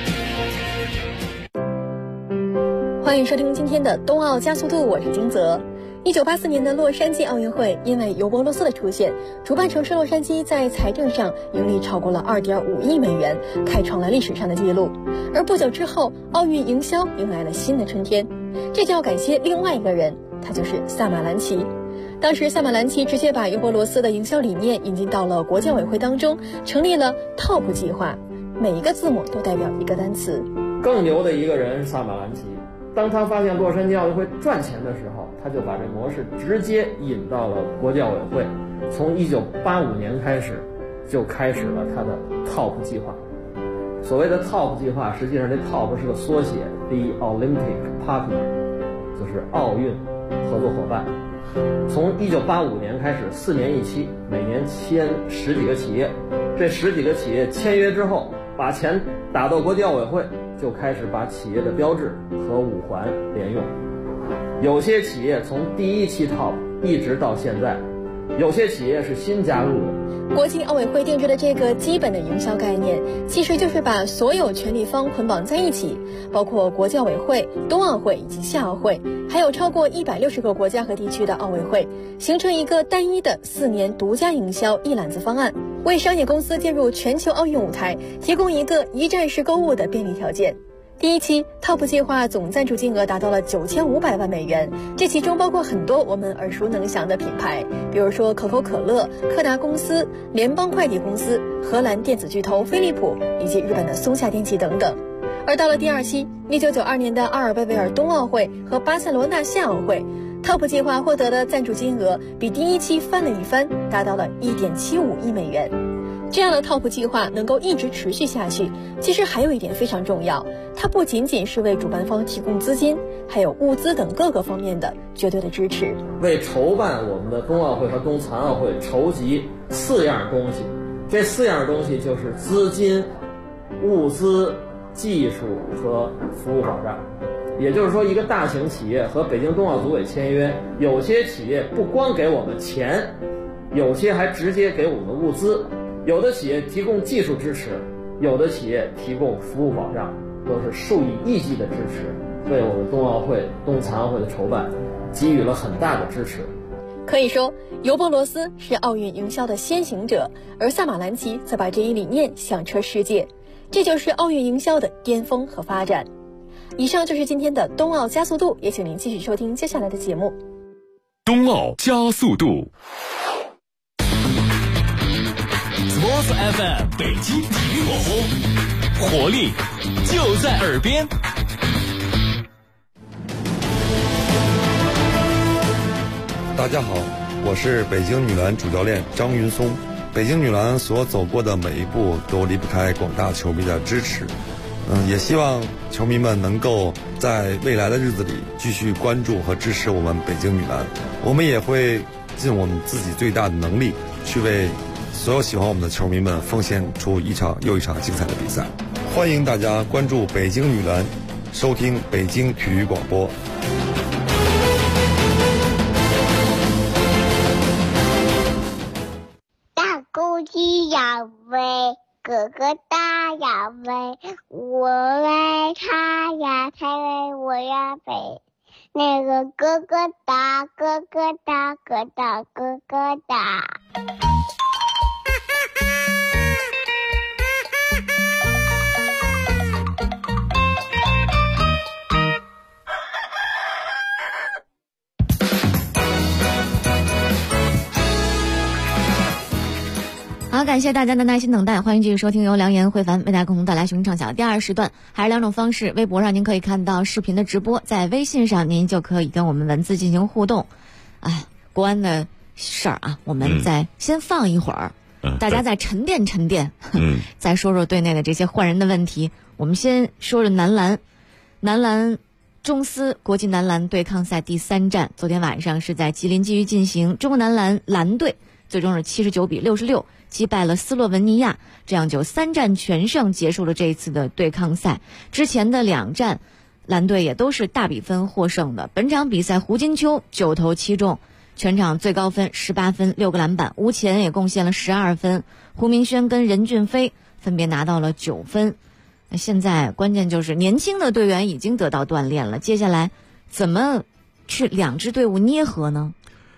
欢迎收听今天的冬奥加速度，我是金泽。1984年的洛杉矶奥运会，因为尤伯罗斯的出现，主办城市洛杉矶在财政上盈利超过了2.5亿美元，开创了历史上的记录。而不久之后，奥运营销迎来了新的春天，这就要感谢另外一个人，他就是萨马兰奇。当时萨马兰奇直接把尤伯罗斯的营销理念引进到了国际奥委会当中，成立了 TOP 计划，每一个字母都代表一个单词。 更牛的一个人是萨马兰奇，当他发现洛杉矶奥运会赚钱的时候，他就把这模式直接引到了国际奥委会。从1985年开始，就开始了他的 TOP 计划。所谓的 TOP 计划，实际上这 TOP 是个缩写 ，The Olympic Partner， 就是奥运合作伙伴。从1985年开始，4年一期，每年签10几个企业。这10几个企业签约之后，把钱打到国际奥委会，就开始把企业的标志和5环连用。有些企业从第1期 TOP 一直到现在，有些企业是新加入的。 国际奥委会定制的这个基本的营销概念，其实就是把所有权利方捆绑在一起，包括国际奥委会、冬奥会以及夏奥会，还有超过160个国家和地区的奥委会，形成一个单一的4年独家营销一揽子方案，为商业公司进入全球奥运舞台提供一个一站式购物的便利条件。第1期 TOP 计划总赞助金额达到了9500万美元，这其中包括很多我们耳熟能详的品牌，比如说可口可乐、柯达公司、联邦快递公司、荷兰电子巨头飞利浦以及日本的松下电器等等。而到了第2期，1992年的阿尔贝维尔冬奥会和巴塞罗那夏奥会，TOP 计划获得的赞助金额比第1期翻了一番，达到了1.75亿美元。 这样的靠谱计划能够一直持续下去，其实还有一点非常重要，它不仅仅是为主办方提供资金，还有物资等各个方面的绝对的支持。 为筹办我们的冬奥会和冬残奥会筹集4样东西，这4样东西就是资金、物资、技术和服务保障。也就是说，一个大型企业和北京冬奥组委签约，有些企业不光给我们钱，有些还直接给我们物资，有的企业提供技术支持，有的企业提供服务保障，都是数以亿计的支持，为我们冬奥会、冬残奥会的筹办给予了很大的支持。 可以说，尤伯罗斯是奥运营销的先行者，而萨马兰奇则把这一理念响彻世界，这就是奥运营销的巅峰和发展。以上就是今天的冬奥加速度，也请您继续收听接下来的节目。 冬奥加速度 ，Sports FM 北京体育广播，活力就在耳边。 大家好，我是北京女篮主教练张云松。北京女篮所走过的每一步都离不开广大球迷的支持。也希望球迷们能够在未来的日子里继续关注和支持我们北京女篮。我们也会尽我们自己最大的能力，去为所有喜欢我们的球迷们奉献出一场又一场精彩的比赛。欢迎大家关注北京女篮，收听北京体育广播。 大公鸡呀喂，哥哥大呀喂，我喂他呀，他喂我呀喂。那个哥哥大，哥哥大，哥大，哥哥大。 好，感谢大家的耐心等待，欢迎继续收听由梁岩、慧凡为大家共同带来雄畅小第2时段。还是2种方式，微博上您可以看到视频的直播，在微信上您就可以跟我们文字进行互动。国安的事儿啊，我们再先放一会儿，大家再沉淀沉淀，再说说队内的这些换人的问题。我们先说说男篮中斯国际男篮对抗赛第3战，昨天晚上是在吉林继续进行，中国男篮蓝队最终是79比66击败了斯洛文尼亚，这样就3战全胜结束了这一次的对抗赛。之前的2战蓝队也都是大比分获胜的。本场比赛胡金秋9投7中，全场最高分18分6个篮板，吴前也贡献了12分，胡明轩跟任骏飞分别拿到了9分。现在关键就是年轻的队员已经得到锻炼了，接下来怎么去2支队伍捏合呢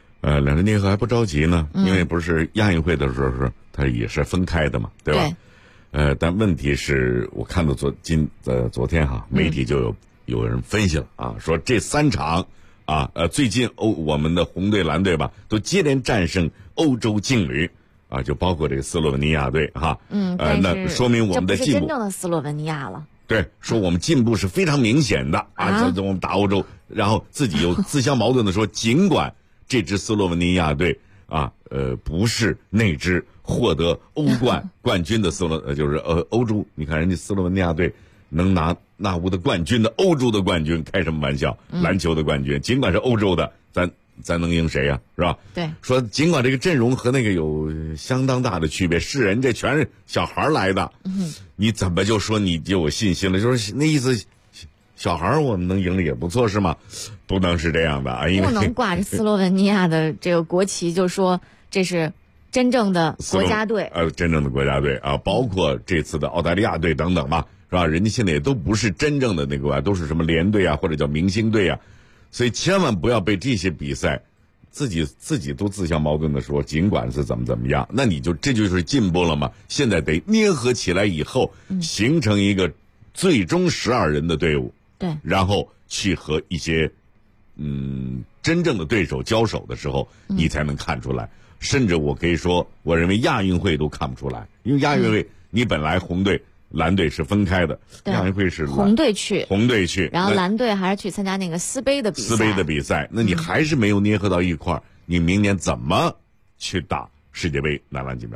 ？2支捏合还不着急呢，因为不是亚运会的时候它也是分开的嘛，对吧？对。但问题是我看到昨天媒体就有人分析了啊，说这3场啊，最近我们的红队蓝队吧，都接连战胜欧洲劲旅啊，就包括这个斯洛文尼亚队哈。那说明我们的进步。这不是真正的斯洛文尼亚了。 对，说我们进步是非常明显的啊，我们打欧洲，然后自己又自相矛盾的说，尽管这支斯洛文尼亚队啊，不是那支获得欧冠冠军的就是欧洲，你看人家斯洛文尼亚队能拿那无的冠军的欧洲的冠军，开什么玩笑？篮球的冠军，尽管是欧洲的，咱能赢谁呀？是吧？ 对。说尽管这个阵容和那个有相当大的区别，是人这全是小孩来的，你怎么就说你就有信心了？就是那意思。小孩我们能赢的也不错是吗？不能是这样的啊！因为不能挂着斯洛文尼亚的这个国旗就说这是真正的国家队。 真正的国家队啊，包括这次的澳大利亚队等等吧，是吧？人家现在也都不是真正的那个都是什么联队啊，或者叫明星队啊，所以千万不要被这些比赛自己都自相矛盾的说，尽管是怎么样，那你就这就是进步了嘛？现在得捏合起来以后，形成一个最终12人的队伍。 对， 然后去和一些真正的对手交手的时候，你才能看出来。甚至我可以说，我认为亚运会都看不出来，因为亚运会你本来红队蓝队是分开的，亚运会是红队去， 然后蓝队还是去参加那个斯杯的比赛，那你还是没有捏合到一块儿，你明年怎么去打世界杯男篮锦标赛？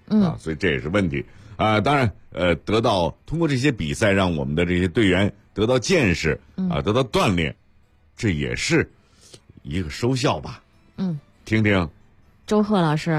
所以这也是问题啊。当然，通过这些比赛，让我们的这些队员得到见识得到锻炼，这也是一个收效吧。听听周贺老师。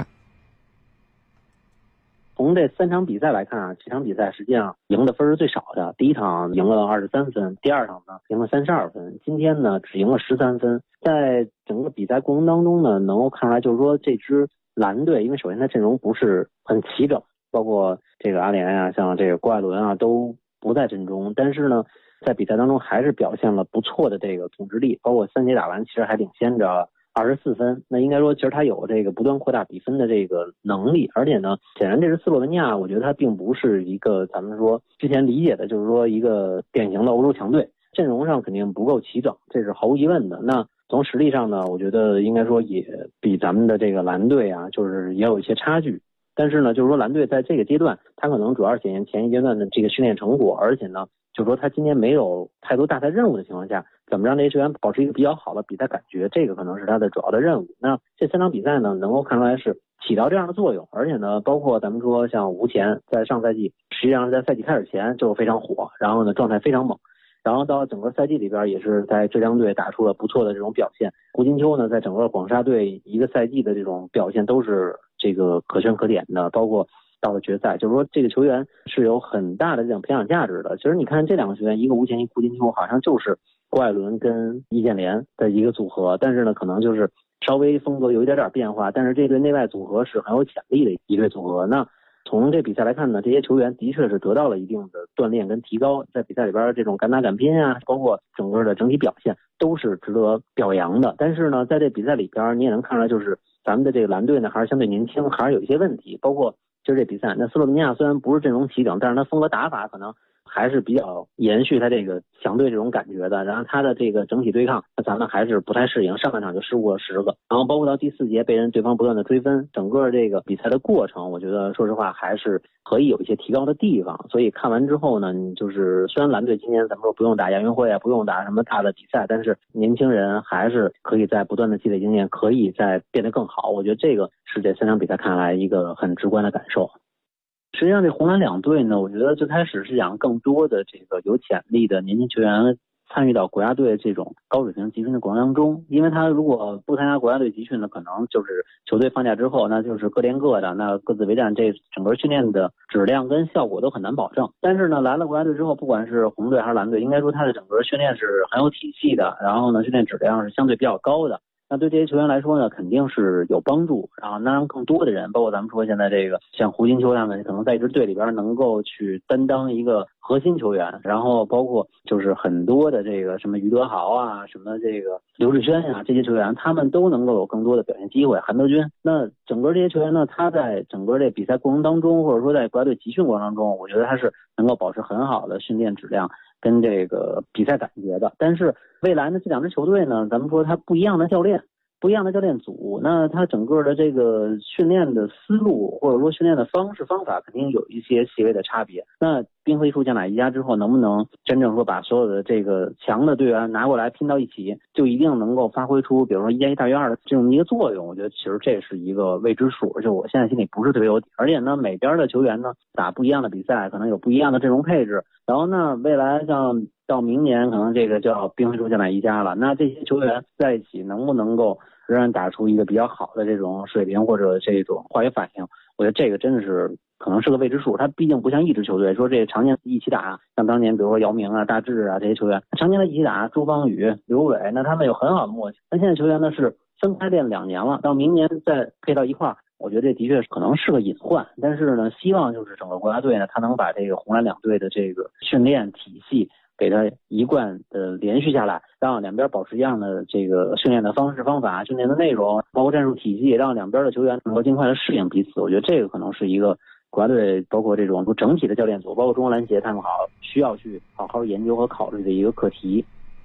从这3场比赛来看啊，这场比赛实际上赢的分是最少的。第一场赢了23分，第二场呢赢了32分，今天呢只赢了13分。在整个比赛过程当中呢，能够看出来就是说这支蓝队，因为首先它阵容不是很齐整，包括这个阿联啊，像这个郭艾伦啊都不在阵中，但是呢在比赛当中还是表现了不错的这个统治力，包括3节打完其实还领先着24分，那应该说其实他有这个不断扩大比分的这个能力，而且呢显然这支斯洛文尼亚我觉得他并不是一个咱们说之前理解的就是说一个典型的欧洲强队，阵容上肯定不够齐整，这是毫无疑问的。那从实力上呢，我觉得应该说也比咱们的这个蓝队啊就是也有一些差距，但是呢就是说蓝队在这个阶段他可能主要是显现前一阶段的这个训练成果，而且呢就是说他今天没有太多大赛任务的情况下，怎么让这些球员保持一个比较好的比赛感觉，这个可能是他的主要的任务。那这3场比赛呢能够看出来是起到这样的作用，而且呢包括咱们说像吴前在上赛季实际上在赛季开始前就非常火，然后呢状态非常猛，然后到整个赛季里边也是在浙江队打出了不错的这种表现。胡金秋呢在整个广沙队一个赛季的这种表现都是这个可圈可点的，包括到了决赛，就是说这个球员是有很大的这种培养价值的。其实你看这2个球员，一个吴前一个胡金秋，好像就是郭艾伦跟易建联的一个组合，但是呢可能就是稍微风格有一点变化，但是这对内外组合是很有潜力的一对组合。那从这比赛来看呢，这些球员的确是得到了一定的锻炼跟提高，在比赛里边这种敢打敢拼啊，包括整个的整体表现都是值得表扬的。但是呢在这比赛里边你也能看出来，就是咱们的这个蓝队呢还是相对年轻，还是有一些问题，包括就是这比赛，那斯洛文尼亚虽然不是阵容齐整，但是他风格打法可能还是比较延续他这个强队这种感觉的，然后他的这个整体对抗咱们还是不太适应，上半场就失误了10个，然后包括到第4节被对方不断的追分，整个这个比赛的过程我觉得说实话还是可以有一些提高的地方。所以看完之后呢，就是虽然蓝队今年咱们说不用打亚运会啊，不用打什么大的比赛，但是年轻人还是可以在不断的积累经验，可以再变得更好，我觉得这个是这3场比赛看来一个很直观的感受。实际上这红蓝2队呢，我觉得最开始是想更多的这个有潜力的年轻球员参与到国家队这种高水平集训的过程当中，因为他如果不参加国家队集训呢，可能就是球队放假之后那就是各练各的，那各自为战，这整个训练的质量跟效果都很难保证。但是呢来了国家队之后，不管是红队还是蓝队，应该说他的整个训练是很有体系的，然后呢训练质量是相对比较高的，那对这些球员来说呢肯定是有帮助，然后能让更多的人，包括咱们说现在这个像胡金秋他们可能在一支队里边能够去担当一个核心球员，然后包括就是很多的这个什么于德豪啊，什么这个刘志轩啊，这些球员他们都能够有更多的表现机会，韩德君，那整个这些球员呢，他在整个这比赛过程当中，或者说在国家队集训过程当中，我觉得他是能够保持很好的训练质量跟这个比赛感觉的。但是未来呢这2支球队呢，咱们说他不一样的教练组，那他整个的这个训练的思路或者说训练的方法肯定有一些细微的差别。那兵合一处将打一家之后，能不能真正说把所有的这个强的队员拿过来拼到一起，就一定能够发挥出比如说1+1大于2的这种一个作用，我觉得其实这是一个未知数，就我现在心里不是特别有底。而且呢每边的球员呢打不一样的比赛，可能有不一样的阵容配置，然后呢未来像到明年可能这个叫兵合一处将打一家了，那这些球员在一起能不能够仍然打出一个比较好的这种水平或者这种化学反应，我觉得这个真的是可能是个未知数。他毕竟不像一支球队说这常年一起打，像当年比如说姚明啊、大志啊这些球员常年的一起打，周芳雨、刘伟，那他们有很好的默契。那现在球员呢是分开练2年了，到明年再配到一块儿，我觉得这的确可能是个隐患。但是呢希望就是整个国家队呢他能把这个红蓝2队的这个训练体系给它一贯的连续下来，让两边保持一样的这个训练的方式方法、训练的内容，包括战术体系，让两边的球员能够尽快的适应彼此。我觉得这个可能是一个国家队包括这种整体的教练组，包括中国篮协他们需要去好好研究和考虑的一个课题。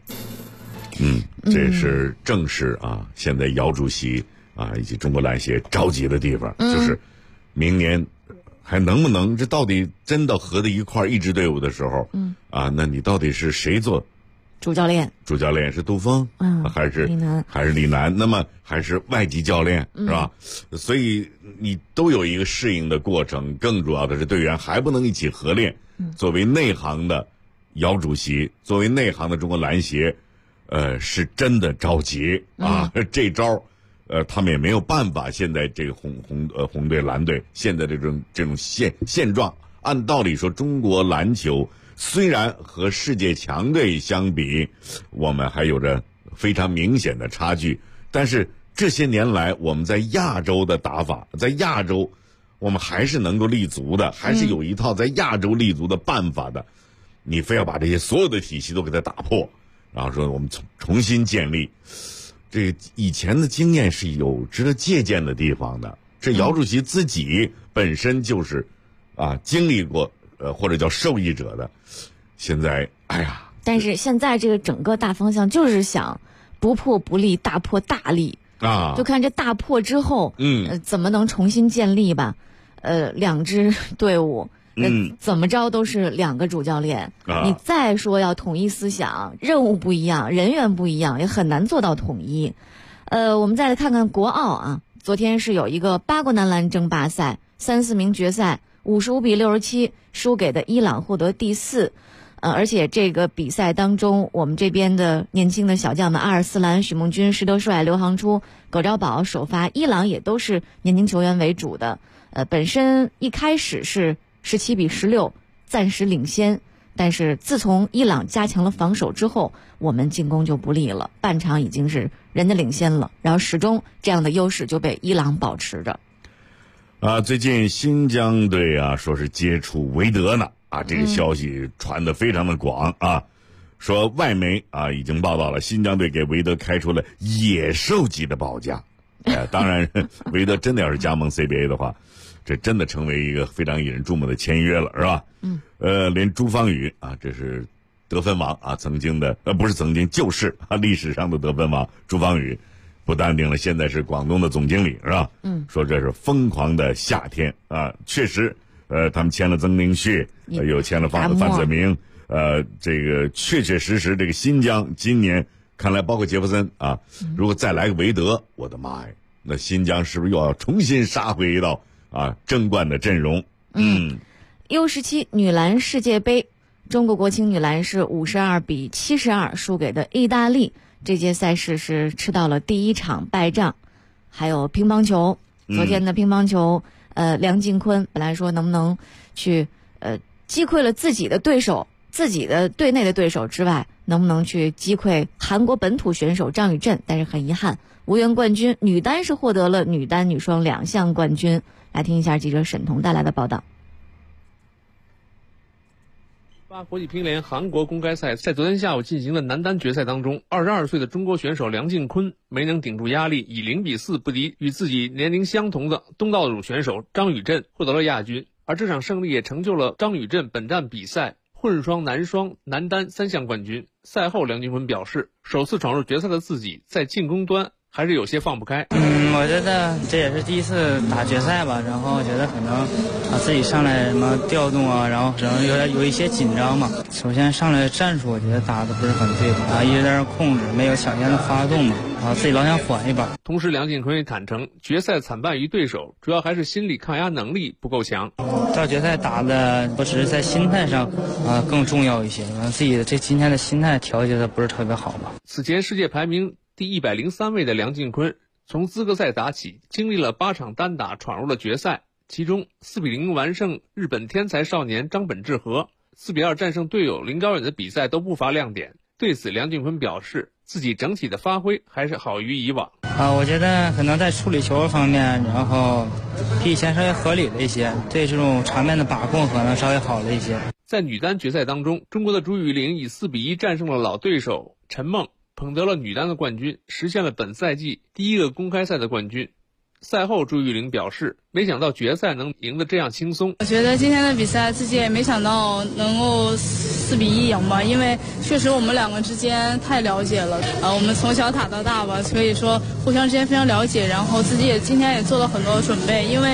这是正是啊，现在姚主席啊以及中国篮协着急的地方，就是明年还能不能这到底真的合在一块一支队伍的时候，那你到底是谁做主教练是杜峰，还是李楠，那么还是外籍教练，是吧？所以你都有一个适应的过程，更主要的是队员还不能一起合练。作为内行的姚主席，作为内行的中国篮协，是真的着急啊！这招，他们也没有办法。现在这个红队蓝队现在这种现状，按道理说，中国篮球虽然和世界强队相比，我们还有着非常明显的差距，但是这些年来我们在亚洲的打法，在亚洲我们还是能够立足的，还是有一套在亚洲立足的办法的。你非要把这些所有的体系都给它打破，然后说我们重新建立，这以前的经验是有值得借鉴的地方的。这姚主席自己本身就是经历过或者叫受益者的，现在但是现在这个整个大方向就是想不破不立，大破大立啊！就看这大破之后，怎么能重新建立吧？两支队伍，怎么着都是两个主教练，你再说要统一思想，任务不一样，人员不一样，也很难做到统一。我们再来看看国奥啊，昨天是有一个8国男篮争霸赛，3-4名决赛55-67输给的伊朗，获得第4。而且这个比赛当中，我们这边的年轻的小将们，阿尔斯兰、许梦军、石德帅、刘航初、葛兆宝首发，伊朗也都是年轻球员为主的。本身一开始是17-16暂时领先，但是自从伊朗加强了防守之后，我们进攻就不利了，半场已经是人家领先了，然后始终这样的优势就被伊朗保持着。 最近新疆队说是接触韦德呢。这个消息传得非常的广说外媒已经报道了，新疆队给韦德开出了野兽级的报价。当然，韦德真的要是加盟 CBA 的话，这真的成为一个非常引人注目的签约了，是吧？连朱芳雨这是得分王曾经的不是曾经，就是历史上的得分王朱芳雨，不淡定了，现在是广东的总经理，是吧？说这是疯狂的夏天确实。他们签了曾令旭，又签了范泽明，这个确实这个新疆今年看来，包括杰弗森如果再来个韦德，我的妈呀，那新疆是不是又要重新杀回一道争冠的阵容 ？U17 女篮世界杯，中国国青女篮是52-72输给的意大利，这届赛事是吃到了第一场败仗。还有乒乓球，昨天的乒乓球。梁靖昆本来说能不能去击溃了自己的对手，自己的队内的对手之外，能不能去击溃韩国本土选手张宇镇，但是很遗憾无缘冠军。女单是获得了女单女双2项冠军。来听一下记者沈彤带来的报道。 国际乒联韩国公开赛在昨天下午进行的男单决赛当中，22岁的中国选手梁靖昆没能顶住压力，以0-4不敌与自己年龄相同的东道主选手张宇镇，获得了亚军。而这场胜利也成就了张宇镇本站比赛混双、男双、男单3项冠军。赛后梁靖昆表示，首次闯入决赛的自己在进攻端还是有些放不开。 我觉得这也是第一次打决赛吧，然后我觉得可能自己上来什么调动然后可能有一些紧张嘛。首先上来战术我觉得打的不是很对一直在那控制，没有抢先的发动嘛，然后自己老想缓一把。 同时梁靖昆也坦诚，决赛惨败于对手，主要还是心理抗压能力不够强。 到决赛打的我只是在心态上更重要一些，自己的今天的心态调节的不是特别好吧。 此前世界排名第103位的梁靖昆，从资格赛打起，经历了8场单打闯入了决赛，其中4-0完胜日本天才少年张本智和，4-2战胜队友林高远的比赛都不乏亮点。对此梁靖昆表示，自己整体的发挥还是好于以往。 我觉得可能在处理球方面，然后比以前稍微合理了一些，对这种场面的把控可能稍微好了一些。 在女单决赛当中，中国的朱雨玲以4-1战胜了老对手陈梦，捧得了女单的冠军，实现了本赛季第一个公开赛的冠军。赛后朱玉玲表示，没想到决赛能赢得这样轻松。 我觉得今天的比赛自己也没想到能够4-1赢吧，因为确实我们两个之间太了解了我们从小打到大吧，所以说互相之间非常了解，然后自己也今天也做了很多准备，因为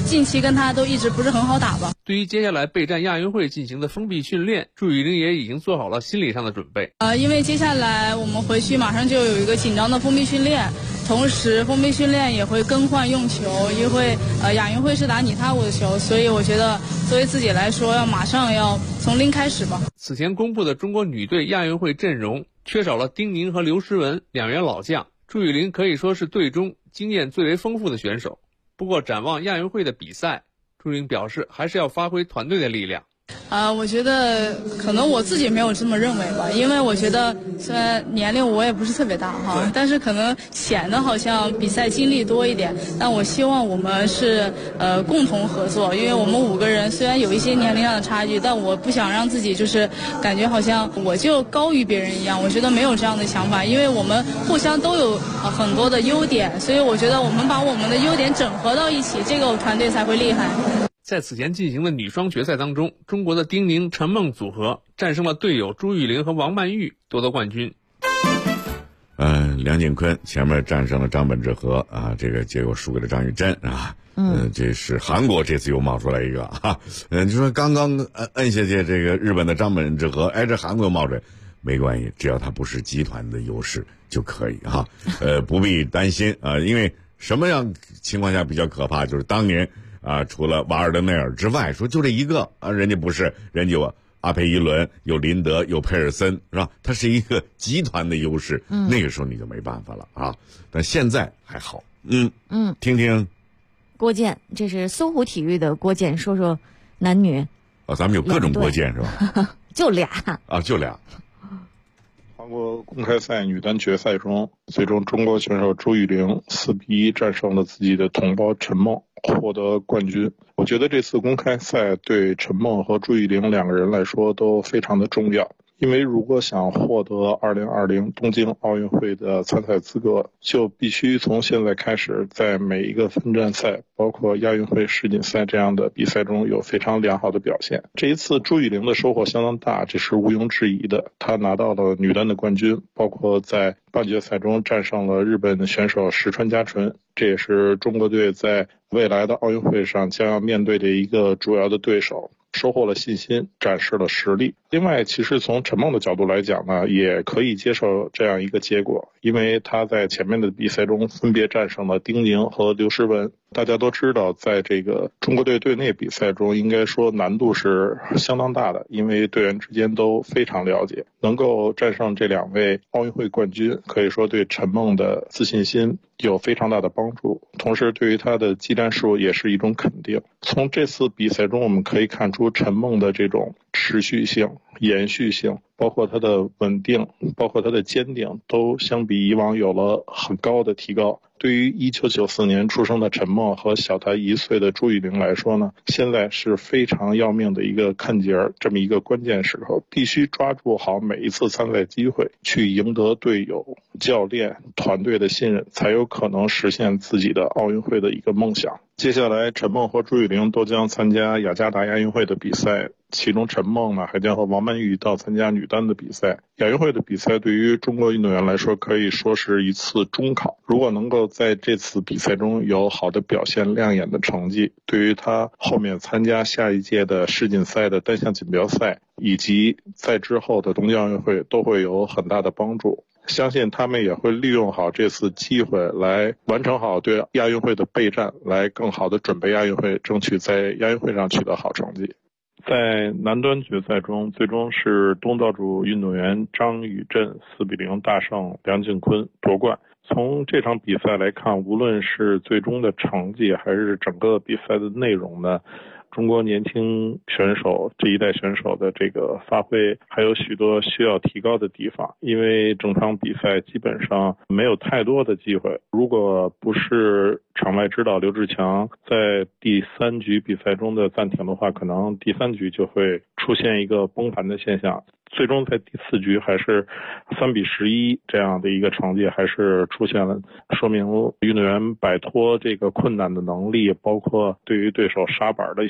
近期跟他都一直不是很好打吧。 对于接下来备战亚运会进行的封闭训练，朱雨玲也已经做好了心理上的准备。 因为接下来我们回去马上就有一个紧张的封闭训练，同时封闭训练也会更换用球，因为亚运会是打你他我的球，所以我觉得作为自己来说，马上要从零开始吧。 此前公布的中国女队亚运会阵容缺少了丁宁和刘诗雯两员老将，朱雨玲可以说是队中经验最为丰富的选手。不过展望亚运会的比赛，朱雨玲表示还是要发挥团队的力量。 我觉得可能我自己没有这么认为吧，因为我觉得虽然年龄我也不是特别大哈，但是可能显得好像比赛经历多一点。但我希望我们是共同合作，因为我们5个人虽然有一些年龄上的差距，但我不想让自己就是感觉好像我就高于别人一样。我觉得没有这样的想法，因为我们互相都有很多的优点，所以我觉得我们把我们的优点整合到一起，这个团队才会厉害。 在此前进行的女双决赛当中，中国的丁宁、陈梦组合战胜了队友朱雨玲和王曼玉，夺得冠军。 梁靖昆前面战胜了张本智和啊，这个结果输给了张玉珍啊。这是韩国这次又冒出来一个啊。就说刚刚摁下去这个日本的张本智和，这韩国又冒出来，没关系，只要它不是集团的优势就可以哈。不必担心啊，因为什么样情况下比较可怕，就是当年。除了瓦尔德内尔之外，说就这一个人家不是，人家有阿佩伊伦，有林德，有佩尔森，是吧？它是一个集团的优势，那个时候你就没办法了啊。但现在还好，听听郭健，这是搜狐体育的郭健，说说男女。 咱们有各种郭健是吧？ 就俩就俩。韩国公开赛女单决赛中，最终中国选手朱雨玲4比1战胜了自己的同胞陈梦，获得冠军。我觉得这次公开赛对陈梦和朱雨玲2个人来说都非常的重要，因为如果想获得2020东京奥运会的参赛资格，就必须从现在开始在每一个分站赛，包括亚运会、世锦赛这样的比赛中有非常良好的表现。这一次朱雨玲的收获相当大，这是毋庸置疑的。她拿到了女单的冠军，包括在半决赛中战胜了日本选手石川佳纯，这也是中国队在未来的奥运会上将要面对的一个主要的对手。收获了信心，展示了实力。另外，其实从陈梦的角度来讲呢，也可以接受这样一个结果，因为她在前面的比赛中分别战胜了丁宁和刘诗雯。大家都知道，在这个中国队队内比赛中，应该说难度是相当大的，因为队员之间都非常了解。能够战胜这2位奥运会冠军，可以说对陈梦的自信心有非常大的帮助，同时对于她的技战术也是一种肯定。从这次比赛中，我们可以看出陈梦的这种持续性、延续性，包括她的稳定，包括她的坚定，都相比以往有了很高的提高。对于1994年出生的陈梦和小她1岁的朱雨玲来说呢，现在是非常要命的一个看节，这么一个关键时刻，必须抓住好每一次参赛机会，去赢得队友、教练、团队的信任，才有可能实现自己的奥运会的一个梦想。接下来，陈梦和朱雨玲都将参加雅加达亚运会的比赛，其中陈梦呢还将和王曼玉一道参加女单的比赛。亚运会的比赛对于中国运动员来说可以说是一次中考，如果能够在这次比赛中有好的表现、亮眼的成绩，对于他后面参加下一届的世锦赛的单项锦标赛，以及在之后的东京奥运会都会有很大的帮助。相信他们也会利用好这次机会来完成好对亚运会的备战，来更好的准备亚运会，争取在亚运会上取得好成绩。在男单决赛中，最终是东道主运动员张宇镇4比0大胜梁靖昆夺冠。从这场比赛来看，无论是最终的成绩还是整个比赛的内容呢，中国年轻选手这一代选手的这个发挥还有许多需要提高的地方，因为整场比赛基本上没有太多的机会，如果不是场外指导刘志强在第3局比赛中的暂停的话，可能第3局就会出现一个崩盘的现象。最终在第4局还是3比11这样的一个成绩，还是出现了，说明运动员摆脱这个困难的能力，包括对于对手杀板的一些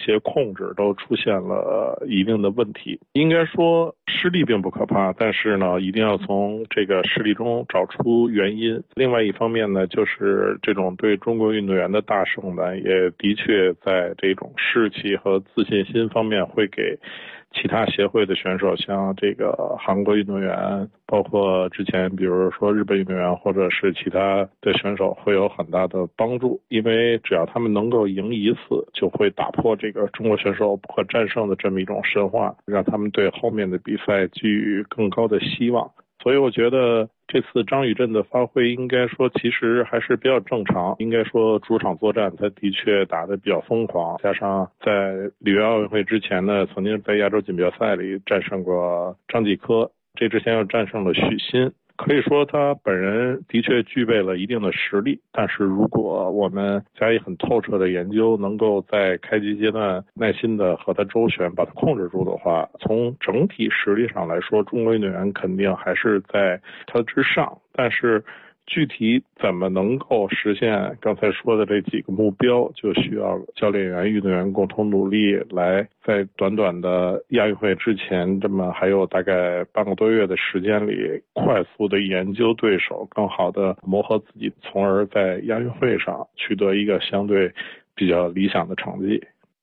些控制都出现了一定的问题。应该说失利并不可怕，但是呢，一定要从这个失利中找出原因。另外一方面呢，就是这种对中国运动员的大胜呢，也的确在这种士气和自信心方面会给其他协会的选手，像这个韩国运动员，包括之前比如说日本运动员或者是其他的选手，会有很大的帮助。因为只要他们能够赢一次，就会打破这个中国选手不可战胜的这么一种神话，让他们对后面的比赛寄予更高的希望。所以我觉得这次张宇镇的发挥应该说其实还是比较正常，应该说主场作战他的确打得比较疯狂，加上在里约奥运会之前呢，曾经在亚洲锦标赛里战胜过张继科，这之前又战胜了许昕，可以说他本人的确具备了一定的实力。但是如果我们加以很透彻的研究，能够在开机阶段耐心的和他周旋，把他控制住的话，从整体实力上来说，中国运动员肯定还是在他之上。但是具体怎么能够实现刚才说的这几个目标，就需要教练员、运动员共同努力，来在短短的亚运会之前这么还有大概半个多月的时间里，快速的研究对手，更好的磨合自己，从而在亚运会上取得一个相对比较理想的成绩。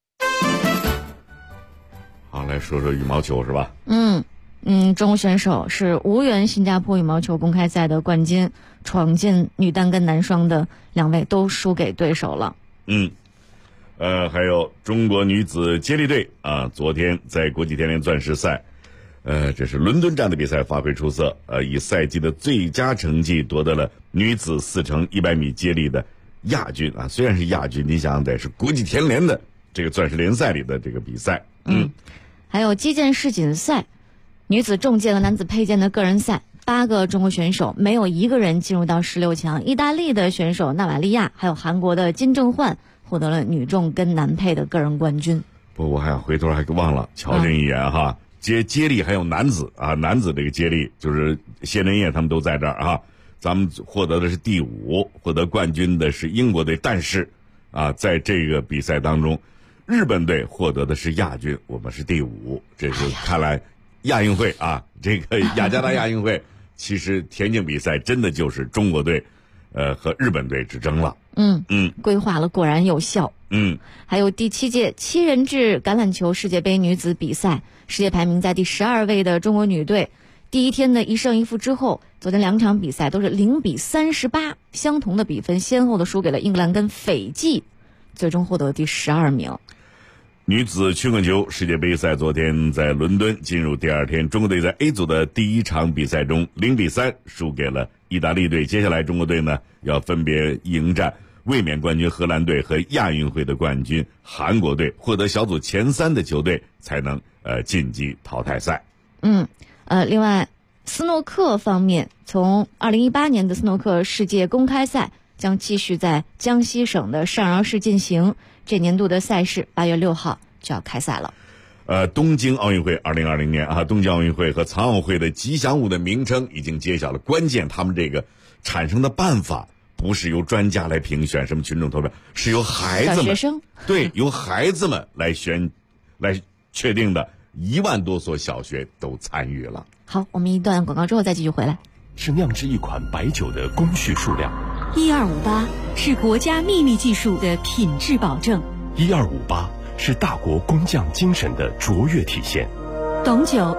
好，来说说羽毛球是吧？ 中国选手是无缘新加坡羽毛球公开赛的冠军，闯进女单跟男双的两位都输给对手了。 还有中国女子接力队啊，昨天在国际田联钻石赛，这是伦敦站的比赛发挥出色，以赛季的最佳成绩夺得了女子4乘100米接力的亚军啊。虽然是亚军，你想想得是国际田联的这个钻石联赛里的这个比赛。 还有击剑世锦赛。女子重剑和男子佩剑的个人赛，8个中国选手没有一个人进入到16强。意大利的选手纳瓦利亚还有韩国的金正焕获得了女重跟男佩的个人冠军。 不，我还回头还忘了乔振一言哈，接力还有男子啊，男子这个接力就是谢震业他们都在这儿啊。咱们获得的是第5，获得冠军的是英国队，但是啊，在这个比赛当中，日本队获得的是亚军，我们是第5，这是看来。亚运会啊，这个雅加达亚运会，其实田径比赛真的就是中国队，和日本队之争了。 规划了果然有效。还有第7届7人制橄榄球世界杯女子比赛，世界排名在第12位的中国女队，第一天的1胜1负之后，昨天2场比赛都是0比38，相同的比分，先后的输给了英格兰跟斐济，最终获得第12名。 女子曲棍球世界杯赛昨天在伦敦进入第2天，中国队在 A 组的第1场比赛中0比3输给了意大利队。接下来中国队呢要分别迎战卫冕冠军荷兰队和亚运会的冠军韩国队，获得小组前3的球队才能晋级淘汰赛。 另外斯诺克方面，从2018年的斯诺克世界公开赛将继续在江西省的上饶市进行，这年度的赛事8月6号就要开赛了。 东京奥运会2020年啊，东京奥运会和残奥会的吉祥物的名称已经揭晓了，关键他们这个产生的办法不是由专家来评选，什么群众投票，是由孩子们， 小学生， 对，由孩子们来确定的，1万多所小学都参与了。 好，我们一段广告之后再继续回来。 是酿制一款白酒的工序数量 ，1258是国家秘密技术的品质保证 ，1258是大国工匠精神的卓越体现。 董酒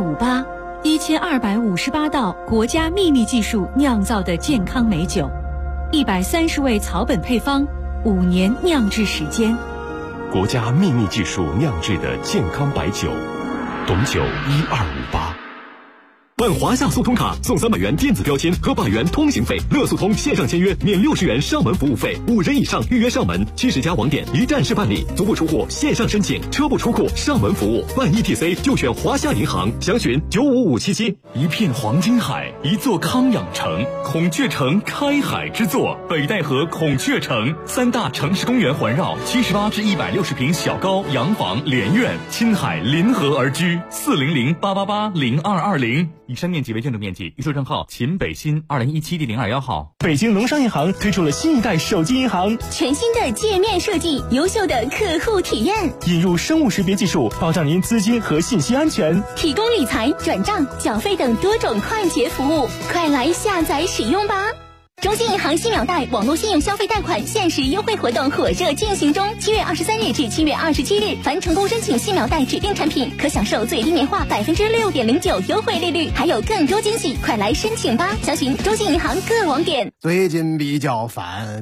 1258，1258道国家秘密技术酿造的健康美酒，130味草本配方，5年酿制时间， 国家秘密技术酿制的健康白酒，董酒1258。办华夏速通卡送300元电子标签和100元通行费，乐速通线上签约免60元上门服务费，5人以上预约上门，70家网点一站式办理，足不出户线上申请，车不出库上门服务，办 ETC 就选华夏银行，详询95577。一片黄金海，一座康养城，孔雀城开海之作，北戴河孔雀城，3大城市公园环绕，78至160平小高洋房联院，亲海临河而居，400-888-0220。 以上面积为建筑面积，预售证号秦北新2017第02号。 北京农商银行推出了新一代手机银行， 全新的界面设计，优秀的客户体验， 引入生物识别技术，保障您资金和信息安全， 提供理财、转账、缴费等多种快捷服务，快来下载使用吧！中信银行信秒贷网络信用消费贷款限时优惠活动火热进行中，7月23日至7月27日，凡成功申请信秒贷指定产品，可享受最低年化6.09%优惠利率，还有更多惊喜，快来申请吧！详询中信银行各网点。 最近比较烦，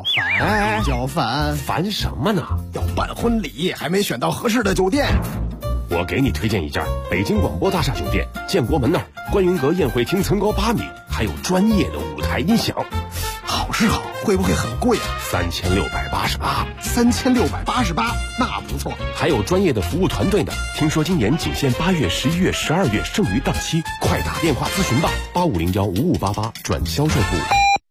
烦什么呢？要办婚礼，还没选到合适的酒店。 我给你推荐一家北京广播大厦酒店，建国门那儿，观云阁宴会厅层高8米，还有专业的舞台音响。 好是好，会不会很贵啊 ？3688。 3688，那不错。 还有专业的服务团队呢。听说今年仅限8月、11月、12月，剩余档期，快打电话咨询吧，85015588转销售部。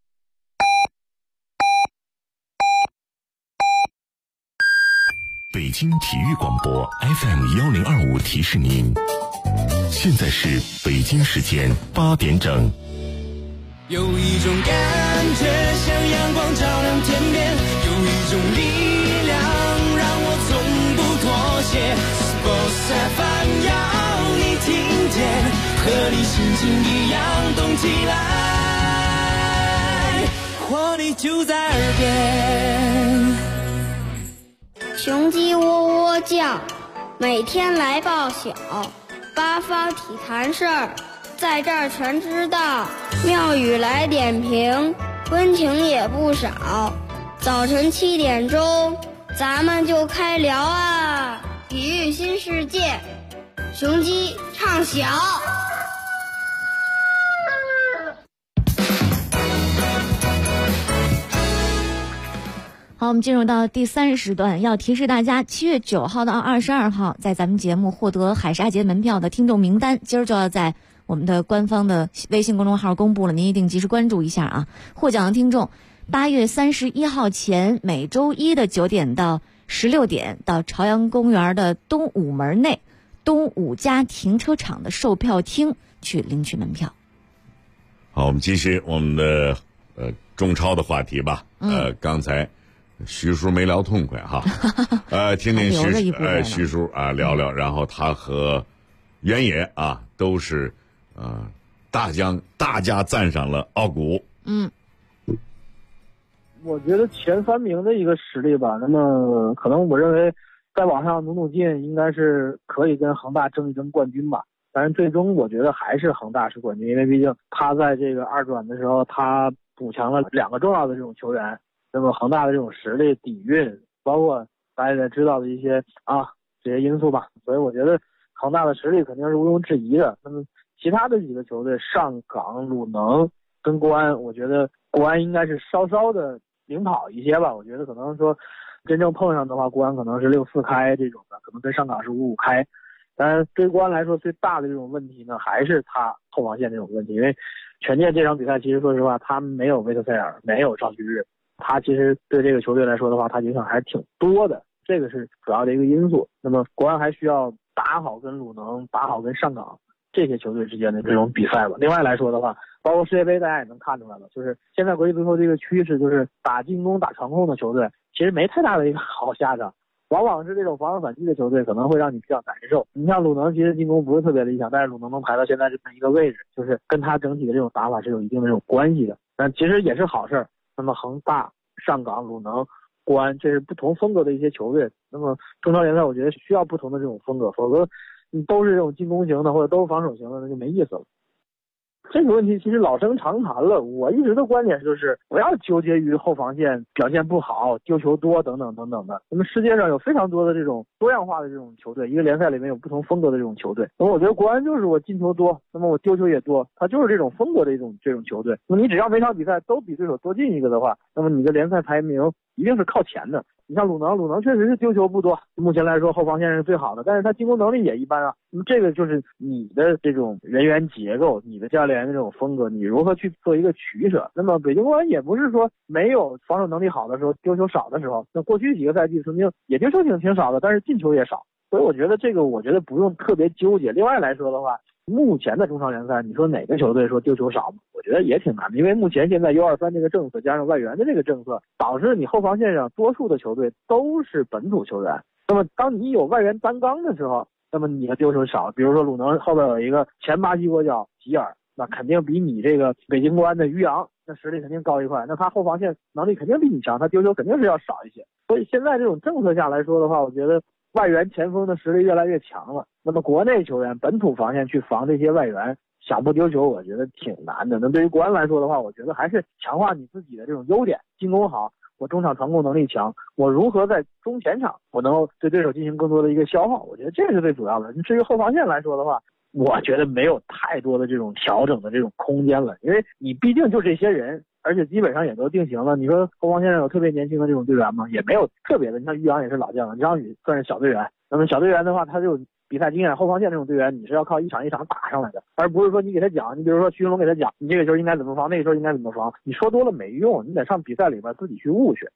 北京体育广播 FM1025提示您，现在是北京时间8点整。 有一种感觉像阳光照亮天边，有一种力量让我从不妥协。Sports FM 要你听见，和你心情一样动起来，活力就在耳边。 雄鸡喔喔叫，每天来报晓，八方体坛事儿，在这儿全知道。妙语来点评，温情也不少。早晨7点钟，咱们就开聊啊！体育新世界，雄鸡唱晓。 好，我们进入到第3时段，要提示大家，7月9号到22号，在咱们节目获得海沙节门票的听众名单，今儿就要在我们的官方的微信公众号公布了，您一定及时关注一下啊！获奖的听众，8月31号前，每周一的9点到16点，到朝阳公园的东五门内东五家停车场的售票厅去领取门票。 好，我们继续我们的中超的话题吧。刚才徐叔没聊痛快哈，听听徐叔啊聊聊，然后他和原野啊都是大家赞赏了奥古。 我觉得前3名的一个实力吧，那么可能我认为再往上努劲，应该是可以跟恒大争一争冠军吧。但是最终我觉得还是恒大是冠军，因为毕竟他在这个2转的时候，他补强了2个重要的这种球员。那么恒大的这种实力底蕴，包括大家也知道的一些这些因素吧，所以我觉得恒大的实力肯定是毋庸置疑的。那么其他的几个球队，上港、鲁能跟国安，我觉得国安应该是稍稍的领跑一些吧。我觉得可能说真正碰上的话，国安可能是6-4开这种的，可能跟上港是5-5开。但是对国安来说，最大的这种问题呢，还是他后防线这种问题。因为权健这场比赛，其实说实话，他没有维特塞尔，没有赵旭日，他其实对这个球队来说的话，他影响还是挺多的，这个是主要的一个因素。那么国安还需要打好跟鲁能、打好跟上港这些球队之间的这种比赛吧。另外来说的话，包括世界杯大家也能看出来了，就是现在国际足球这个趋势，就是打进攻、打传控的球队其实没太大的一个好下场，往往是这种防守反击的球队可能会让你比较难受。你像鲁能其实进攻不是特别理想，但是鲁能能排到现在这么一个位置，就是跟他整体的这种打法是有一定的这种关系的，但其实也是好事。那么恒大、上港、鲁能、国安，这是不同风格的一些球队。那么中超联赛我觉得需要不同的这种风格，否则你都是这种进攻型的或者都是防守型的，那就没意思了。这个问题其实老生常谈了，我一直的观点就是不要纠结于后防线表现不好、丢球多等等等等的。那么世界上有非常多的这种多样化的这种球队，一个联赛里面有不同风格的这种球队。那么我觉得国安就是我进球多，那么我丢球也多，它就是这种风格的这种球队。那么你只要每场比赛都比对手多进一个的话，那么你的联赛排名一定是靠前的。你像鲁能确实是丢球不多，目前来说后防线是最好的，但是他进攻能力也一般啊。那么这个就是你的这种人员结构，你的教练的这种风格，你如何去做一个取舍。那么北京国安也不是说没有防守能力好的时候，丢球少的时候，那过去几个赛季曾经也丢球挺少的，但是进球也少。所以我觉得这个不用特别纠结。另外来说的话， 目前的中超联赛，你说哪个球队说丢球少？我觉得也挺难的，因为目前现在 U23 这个政策加上外援的这个政策，导致你后防线上多数的球队都是本土球员。那么当你有外援担纲的时候，那么你的丢球少。比如说鲁能后边有一个前巴西国脚吉尔，那肯定比你这个北京国安的于洋那实力肯定高一块，那他后防线能力肯定比你强，他丢球肯定是要少一些。所以现在这种政策下来说的话，我觉得外援前锋的实力越来越强了，那么国内球员本土防线去防这些外援，想不丢球我觉得挺难的。那对于国安来说的话，我觉得还是强化你自己的这种优点，进攻好，我中场传控能力强，我如何在中前场我能够对对手进行更多的一个消耗，我觉得这是最主要的。至于后防线来说的话，我觉得没有太多的这种调整的这种空间了，因为你毕竟就这些人，而且基本上也都定型了。你说后防线上有特别年轻的这种队员吗？也没有特别的。你像于洋也是老将了，张宇算是小队员。那么小队员的话，他就比赛经验，后防线这种队员你是要靠一场一场打上来的，而不是说你给他讲，你比如说徐云龙给他讲，你这个球应该怎么防，那个球应该怎么防，你说多了没用，你得上比赛里边自己去悟去。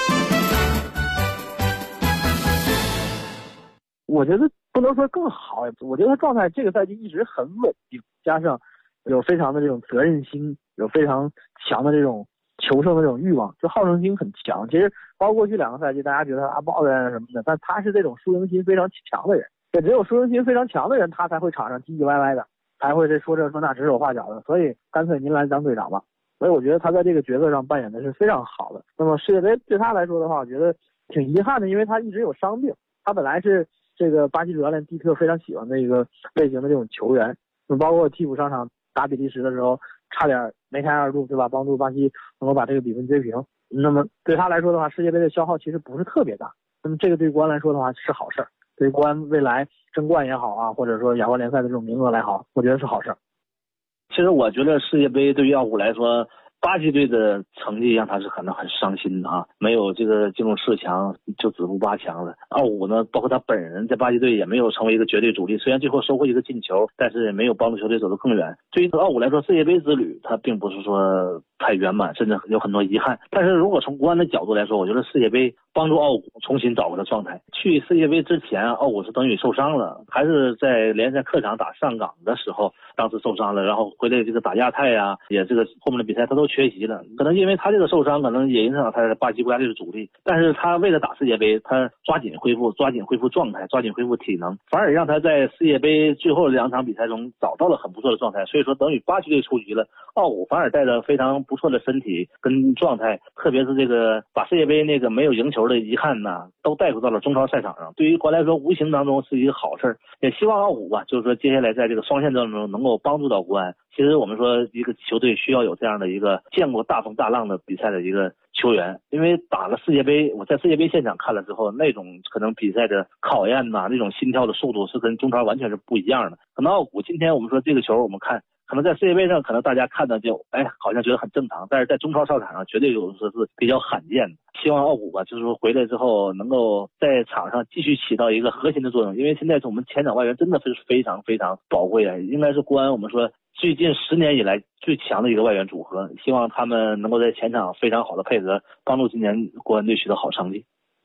我觉得不能说更好，我觉得他状态这个赛季一直很稳定，加上有非常的这种责任心，有非常强的这种求胜的这种欲望，就好胜心很强。其实包括过去2个赛季，大家觉得他抱怨什么的，但他是这种输赢心非常强的人。也只有输赢心非常强的人，他才会场上唧唧歪歪的，才会说这说那指手画脚的。所以干脆您来当队长吧。所以我觉得他在这个角色上扮演的是非常好的。那么世界杯对他来说的话，我觉得挺遗憾的，因为他一直有伤病。他本来是这个巴西主教练蒂特非常喜欢的一个类型的这种球员，包括替补上场打比利时的时候，差点梅开二度，对吧？帮助巴西能够把这个比分追平。那么对他来说的话，世界杯的消耗其实不是特别大。那么这个对国安来说的话是好事儿，对国安未来争冠也好啊，或者说亚冠联赛的这种名额来好，我觉得是好事儿。 其实我觉得世界杯对于奥古来说，巴西队的成绩让他是可能很伤心的啊，没有这个进入4强就止步8强了。奥古呢，包括他本人在巴西队也没有成为一个绝对主力，虽然最后收获一个进球，但是也没有帮助球队走得更远。对于奥古来说，世界杯之旅他并不是说太圆满，甚至有很多遗憾。但是如果从国安的角度来说，我觉得世界杯帮助奥古重新找回了状态。去世界杯之前，奥古是等于受伤了，还是在联赛客场打上港的时候当时受伤了，然后回来这个打亚太啊，也这个后面的比赛他都缺席了。可能因为他这个受伤，可能也影响他巴西国家队的主力。但是他为了打世界杯，他抓紧恢复状态，抓紧恢复体能，反而让他在世界杯最后2场比赛中找到了很不错的状态。所以说等于巴西队出局了，奥古反而带着非常不错的身体跟状态，特别是这个把世界杯那个没有赢球的遗憾呐，都带回到了中超赛场上。对于国安来说，无形当中是一个好事，也希望奥古吧，就是说接下来在这个双线当中能够帮助到国安。其实我们说一个球队需要有这样的一个见过大风大浪的比赛的一个球员，因为打了世界杯，我在世界杯现场看了之后，那种可能比赛的考验呐，那种心跳的速度是跟中超完全是不一样的。可能奥古今天我们说这个球，我们看可能在世界杯上，可能大家看的就好像觉得很正常，但是在中超赛场上绝对有时候是比较罕见的。希望奥古吧，就是说回来之后能够在场上继续起到一个核心的作用，因为现在我们前场外援真的是非常非常宝贵啊，应该是国安我们说最近10年以来最强的一个外援组合，希望他们能够在前场非常好的配合，帮助今年国安队取得好成绩。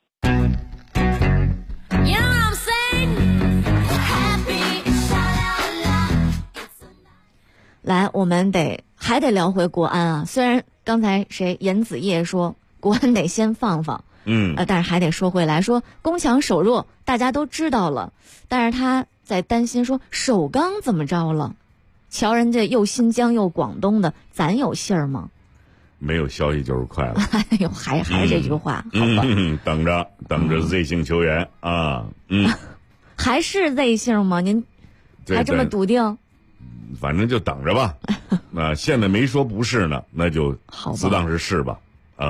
来，我们还得聊回国安啊。虽然刚才严子叶说国安得先放放，但是还得说回来，说攻强守弱大家都知道了，但是他在担心说首钢怎么着了？瞧人家又新疆又广东的，咱有信儿吗？ 没有消息就是快了。 哎呦，还是这句话，好吧。 等着 Z 姓球员啊， 还是 Z 姓吗？您还这么笃定？ 反正就等着吧。现在没说不是呢，那就自当是吧。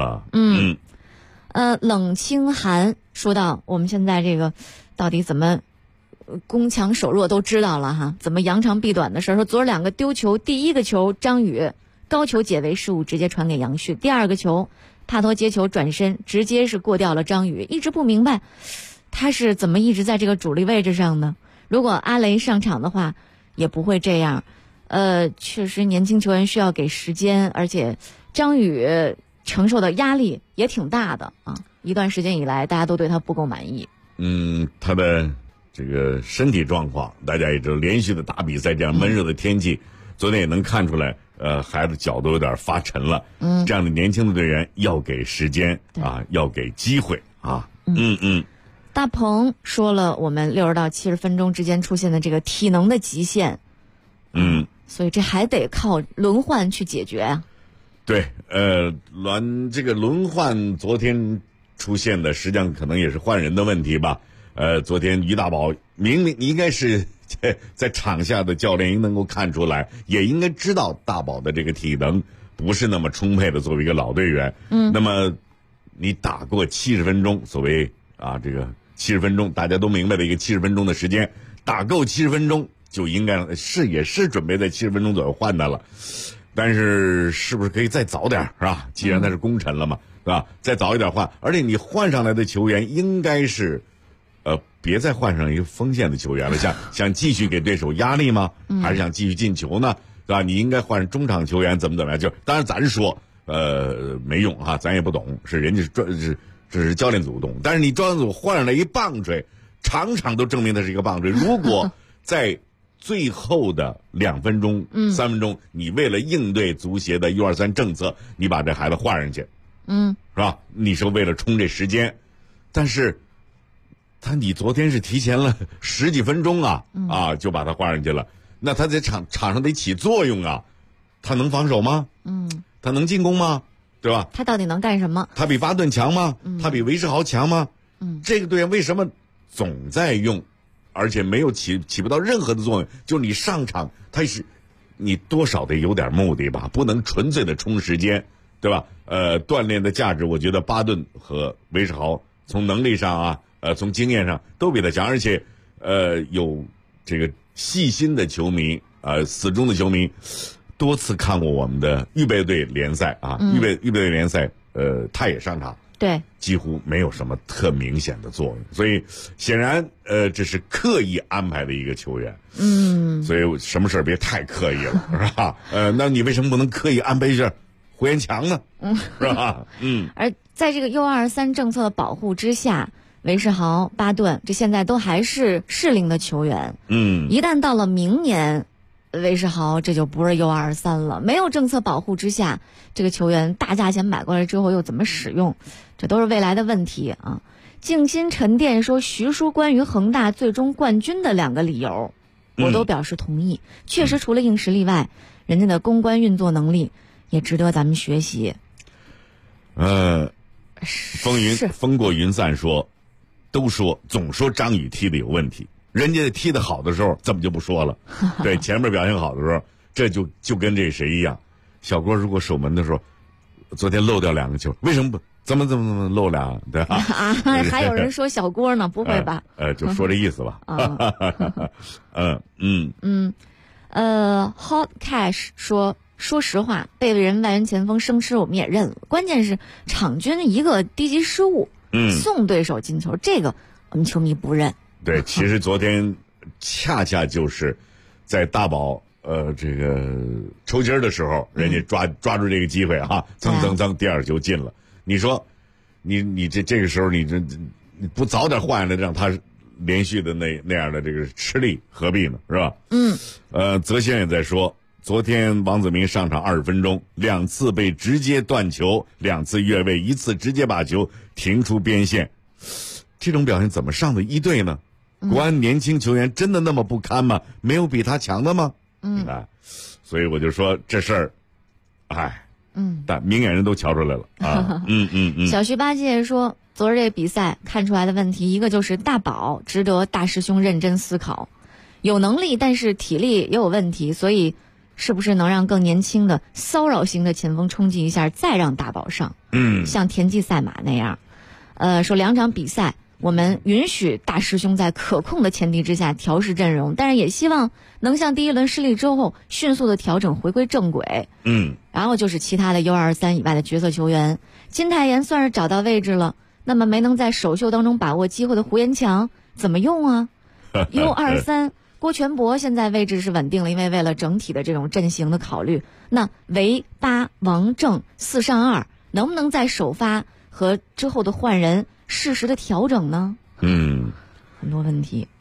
冷清寒说到，我们现在这个到底怎么攻强守弱都知道了哈，怎么扬长避短的事儿。说昨儿2个丢球，第一个球张宇高球解围失误，直接传给杨旭；第2个球帕托接球转身，直接是过掉了张宇。一直不明白他是怎么一直在这个主力位置上的。如果阿雷上场的话，也不会这样。确实年轻球员需要给时间，而且张宇承受的压力也挺大的啊。一段时间以来，大家都对他不够满意。 他的这个身体状况，大家也知道，连续的打比赛，这样闷热的天气，昨天也能看出来，孩子脚都有点发沉了。这样的年轻的队员要给时间啊，要给机会啊。 大鹏说了，我们60到70分钟之间出现的这个体能的极限，所以这还得靠轮换去解决啊。 对，这个轮换昨天出现的，实际上可能也是换人的问题吧。昨天于大宝明明应该是在场下的教练应能够看出来，也应该知道大宝的这个体能不是那么充沛的，作为一个老队员。那么你打过70分钟，所谓这个70分钟大家都明白的一个70分钟的时间，打够70分钟就应该也是准备在70分钟左右换的了。但是是不是可以再早点，是吧？既然他是功臣了嘛，是吧？再早一点换，而且你换上来的球员应该是别再换上一个锋线的球员了，想继续给对手压力吗？还是想继续进球呢？是吧？你应该换中场球员怎么样？就当然咱说没用啊，咱也不懂，是人家这是教练组懂。但是你教练组换上来一棒槌，场场都证明他是一个棒槌。如果在最后的2分钟、3分钟，你为了应对足协的U23政策，你把这孩子换上去，是吧？你说为了冲这时间，但是你昨天是提前了10几分钟就把他换上去了，那他在场上得起作用啊，他能防守吗？他能进攻吗？对吧？ 他到底能干什么？ 他比巴顿强吗？他比韦世豪强吗？这个队员为什么总在用？而且没有起不到任何的作用，就是你上场，你多少得有点目的吧，不能纯粹的冲时间，对吧？锻炼的价值，我觉得巴顿和韦世豪从能力上从经验上都比他强，而且有这个细心的球迷死忠的球迷，多次看过我们的预备队联赛预备队联赛，他也上场。 对， 几乎没有什么特明显的作用，所以显然这是刻意安排的一个球员。所以什么事儿别太刻意了，是吧？那你为什么不能刻意安排一下胡延强呢？是吧？ 而在这个U23政策的保护之下，韦世豪、巴顿这现在都还是适龄的球员。一旦到了明年，韦世豪这就不是 U23了。没有政策保护之下，这个球员大价钱买过来之后又怎么使用，这都是未来的问题啊。静心沉淀说，徐叔关于恒大最终冠军的2个理由，我都表示同意。确实除了硬实力外，人家的公关运作能力也值得咱们学习。 风过云散说，总说张宇踢的有问题，人家踢得好的时候怎么就不说了？对，前面表现好的时候，这就跟这谁一样，小郭如果守门的时候，昨天漏掉2个球，为什么不？怎么漏俩？对吧？ 还有人说小郭呢？不会吧？ 就说这意思吧。 Hot Cash 说，说实话，被人外援前锋生吃我们也认了，关键是场均一个低级失误，送对手进球，这个我们球迷不认。 对，其实昨天恰恰就是在大宝这个抽筋的时候，人家抓住这个机会噌，第2球进了。你说，你这个时候你不早点换了，让他连续的那样的这个吃力，何必呢？是吧？泽先也在说，昨天王子铭上场20分钟，2次被直接断球，2次越位，1次直接把球停出边线，这种表现怎么上的一队呢？国安年轻球员真的那么不堪吗？没有比他强的吗？所以我就说这事儿，但明眼人都瞧出来了啊。 小徐八戒说，昨儿这比赛看出来的问题，一个就是大宝值得大师兄认真思考，有能力但是体力也有问题，所以是不是能让更年轻的骚扰型的前锋冲击一下，再让大宝上？像田忌赛马那样。说2场比赛，我们允许大师兄在可控的前提之下调试阵容，但是也希望能像第1轮失利之后迅速的调整回归正轨。然后就是其他的 U23以外的角色球员，金泰妍算是找到位置了，那么没能在首秀当中把握机会的胡延强怎么用啊？ U23 郭全博现在位置是稳定了，因为为了整体的这种阵型的考虑，那韦巴王正4上2能不能在首发和之后的换人适时的调整呢？ 很多问题。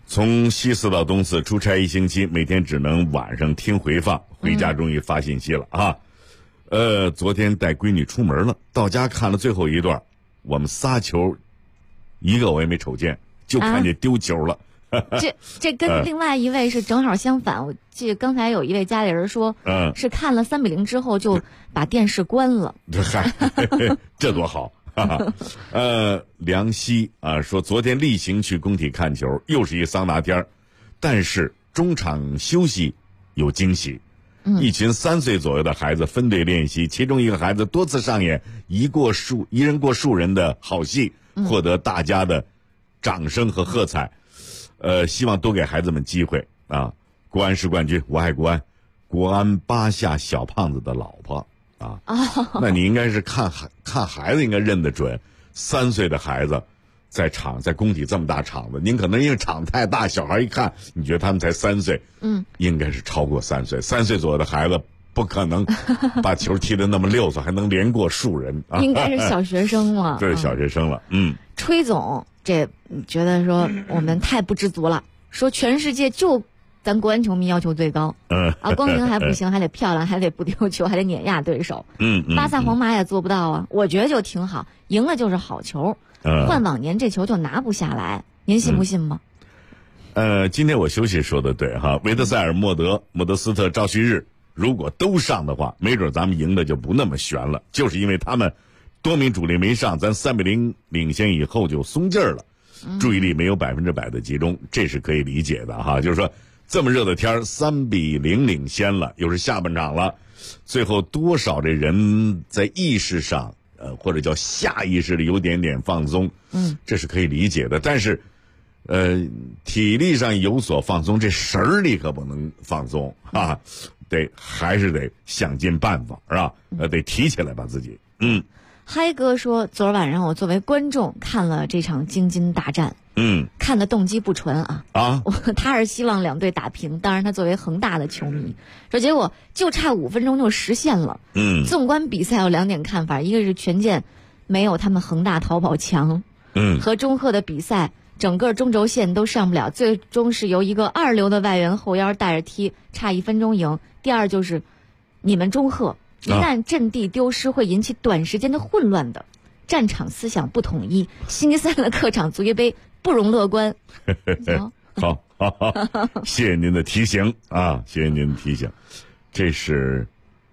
从西四到东四出差1星期，每天只能晚上听回放，回家终于发信息了啊。昨天带闺女出门了，到家看了最后一段，我们仨球，一个我也没瞅见，就看见丢球了。 这跟另外一位是正好相反。我记得刚才有一位家里人说，是看了3-0之后就把电视关了。 这多好。梁希啊说，昨天例行去工体看球，又是一桑拿天，但是中场休息有惊喜。一群3岁左右的孩子分队练习，其中一个孩子多次上演一人过数人的好戏，获得大家的掌声和喝彩。希望多给孩子们机会啊！国安是冠军，我爱国安。国安扒下小胖子的老婆啊！那你应该是看孩子应该认得准，3岁的孩子在工体这么大场子，您可能因为场太大，小孩一看你觉得他们才3岁，应该是超过3岁，3岁左右的孩子不可能把球踢得那么溜索，还能连过数人啊！ 应该是小学生了， 对，小学生了。 崔总这觉得说我们太不知足了，说全世界就咱国安球迷要求最高，光赢还不行，还得漂亮，还得不丢球，还得碾压对手。巴萨、皇马也做不到啊，我觉得就挺好，赢了就是好球。换往年这球就拿不下来，您信不信吗？ 今天我休息说的对哈，维特塞尔、莫德斯特、赵旭日如果都上的话，没准咱们赢的就不那么悬了，就是因为他们多名主力没上，咱3-0领先以后就松劲儿了，注意力没有100%的集中，这是可以理解的哈。就是说这么热的天，3-0领先了，又是下半场了，最后多少这人在意识上或者叫下意识的有点点放松，这是可以理解的。但是体力上有所放松，这神儿力可不能放松啊，还是得想尽办法，是吧？得提起来把自己。 嗨哥说，昨儿晚上我作为观众看了这场京津大战，看的动机不纯啊，他是希望两队打平，当然他作为恒大的球迷，说结果就差5分钟就实现了。纵观比赛有2点看法，一个是权健没有他们恒大淘宝强，和中赫的比赛整个中轴线都上不了，最终是由一个2流的外援后腰带着踢，差1分钟赢。第二就是你们中赫一旦阵地丢失，会引起短时间的混乱的，战场思想不统一。星期三的客场足协杯不容乐观。 好，谢谢您的提醒啊，谢谢您的提醒。这是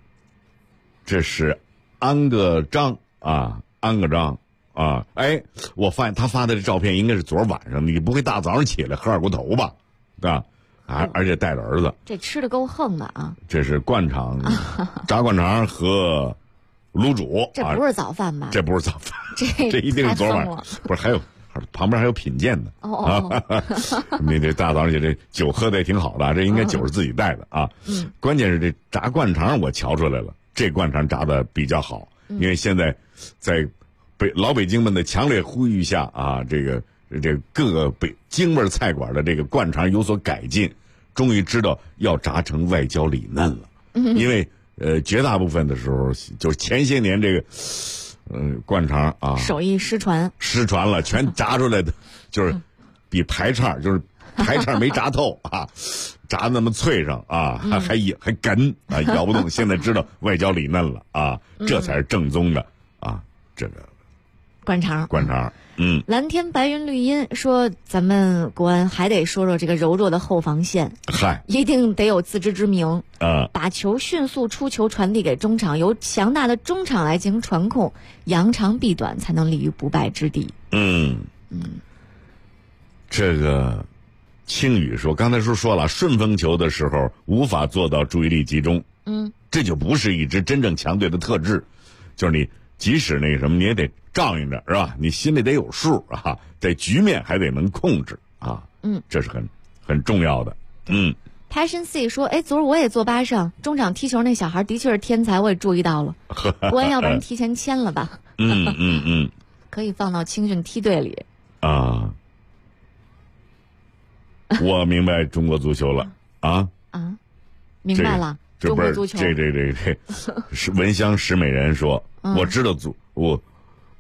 安个章啊，我发现他发的这照片应该是昨儿晚上，你不会大早上起来喝二锅头吧？对吧？而且带着儿子， 这吃的够横的啊！这是灌肠、炸灌肠和卤煮， 这不是早饭吧？ 这不是早饭，这一定是昨晚上。不是，还有旁边还有品鉴的你这大早上起这酒喝的也挺好的，这应该酒是自己带的啊。关键是这炸灌肠我瞧出来了，这灌肠炸的比较好，因为现在在老北京们的强烈呼吁下啊，这各个京味菜馆的这个灌肠有所改进，终于知道要炸成外焦里嫩了。因为绝大部分的时候，就是前些年这个灌肠啊， 手艺失传了，全炸出来的就是比排叉，就是排叉没炸透啊，炸那么脆上啊，还哏啊，咬不动。现在知道外焦里嫩了啊，这才是正宗的啊，这个灌肠。 蓝天白云绿荫说，咱们国安还得说说这个柔弱的后防线，一定得有自知之明把球迅速出球传递给中场，由强大的中场来进行传控，扬长避短，才能立于不败之地。 这个青宇说，刚才说了，顺风球的时候无法做到注意力集中，这就不是一支真正强队的特质，就是你即使那个什么，你也得仗应着，是吧？你心里得有数啊，在局面还得能控制啊，这是很重要的。 Passion C 说，昨儿我也坐巴上，中场踢球那小孩的确是天才，我也注意到了。国安要不然提前签了吧？可以放到青训梯队里啊。我明白中国足球了明白了。中国足球这是闻香识美人说，我知道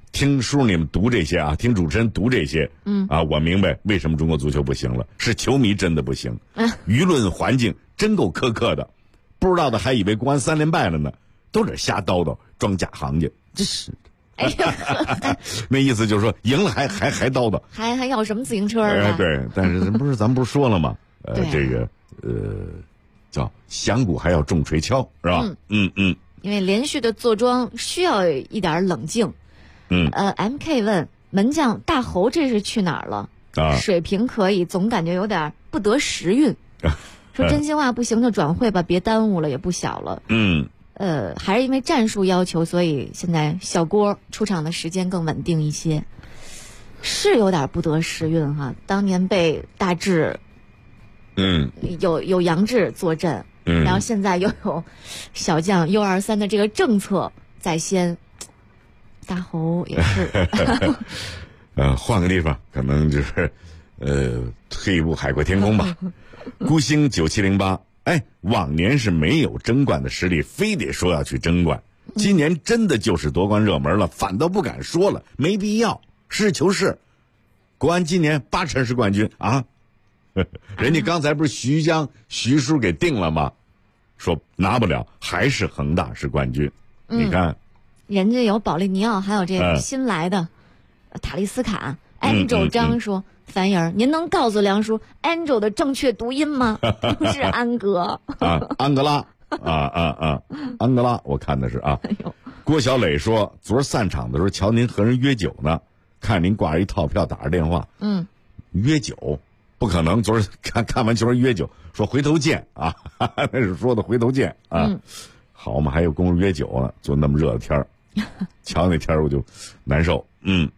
听叔你们读这些啊，听主持人读这些，我明白为什么中国足球不行了，是球迷真的不行，舆论环境真够苛刻的，不知道的还以为国安3连败了呢，都是瞎叨叨，装假行家，这是。那意思就是说赢了还叨叨， 还要什么自行车啊？ 对，但是咱不是说了吗？这个叫响鼓还要重锤敲，是吧？ 因为连续的坐庄需要一点冷静。MK 问门将大侯这是去哪儿了？水平可以，总感觉有点不得时运。说真心话，不行就转会吧，别耽误了，也不小了。还是因为战术要求，所以现在小郭出场的时间更稳定一些，是有点不得时运哈。当年被大志，有杨志坐镇，然后现在又有小将U23的这个政策在先，大侯也是。 换个地方，可能就是退一步海阔天空吧。孤星9708。往年是没有争冠的实力，非得说要去争冠。今年真的就是夺冠热门了，反倒不敢说了，没必要。实事求是，国安今年80%是冠军啊！人家刚才不是徐叔给定了吗？说拿不了，还是恒大是冠军。你看， 人家有保利尼奥，还有这个新来的塔利斯卡。Angel 张说。樊爷，您能告诉梁叔 Angel 的正确读音吗？不是安格安格拉安格拉，我看的是啊。郭小磊说，昨儿散场的时候瞧您和人约酒呢，看您挂一套票打着电话，约酒不可能，昨儿看完球约酒，说回头见啊，那是说的回头见啊。好嘛，还有功夫约酒呢，就那么热的天儿，瞧那天儿我就难受。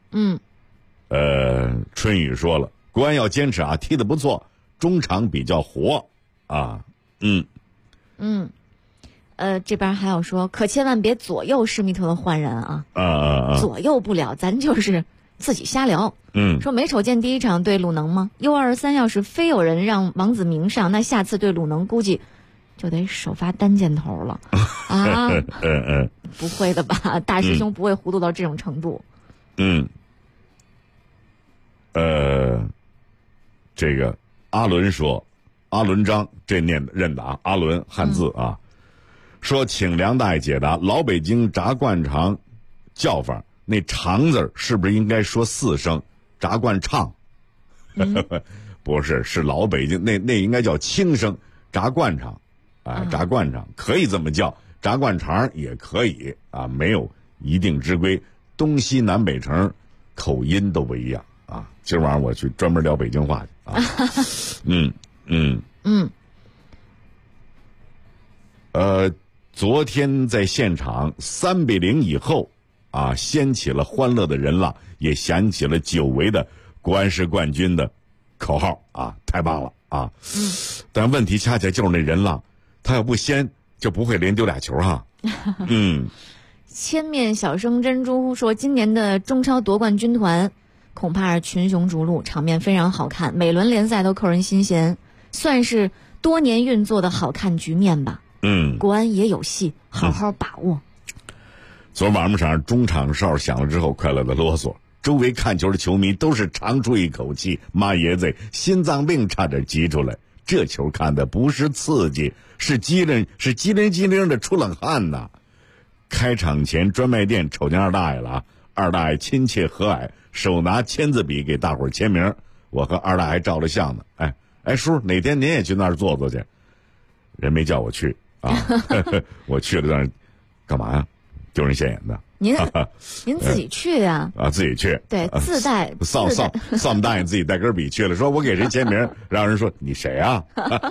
春雨说了，国安要坚持啊，踢得不错，中场比较活啊。 这边还有说，可千万别左右施密特的换人啊。左右不了，咱就是自己瞎聊。说美丑见第一场对鲁能吗？U23要是非有人让王子明上，那下次对鲁能估计就得首发单箭头了啊。不会的吧？大师兄不会糊涂到这种程度。 这个阿伦说，阿伦章这认的啊，阿伦汉字啊，说请梁大爷解答，老北京炸灌肠叫法那肠字是不是应该说4声？炸灌肠？不是，是老北京那应该叫轻声，炸灌肠啊，炸灌肠可以这么叫，炸灌肠也可以啊，没有一定之规，东西南北城口音都不一样。今儿晚上我去专门聊北京话去啊。昨天在现场3-0以后啊，掀起了欢乐的人浪，也响起了久违的国安是冠军的口号啊，太棒了啊！但问题恰恰就是那人浪，他要不掀就不会连丢2球哈。 千面小生珍珠说，今年的中超夺冠军团恐怕是群雄逐鹿，场面非常好看，每轮联赛都扣人心弦，算是多年运作的好看局面吧。国安也有戏，好好把握。 昨晚上中场哨响了之后，快乐的啰嗦，周围看球的球迷都是长出一口气，妈爷子，心脏病差点急出来。这球看的不是刺激，是机灵的出冷汗呐。开场前专卖店瞅见二大爷了啊，二大爷亲切和蔼，手拿签字笔给大伙儿签名，我和二大爷还照了相呢。哎，叔，哪天您也去那儿坐坐去？人没叫我去啊，我去了那儿干嘛呀？丢人现眼的。 您自己去呀？ 自己去。 对，自带。 臊不答应自己带根笔去了，说我给谁签名，让人说你谁啊？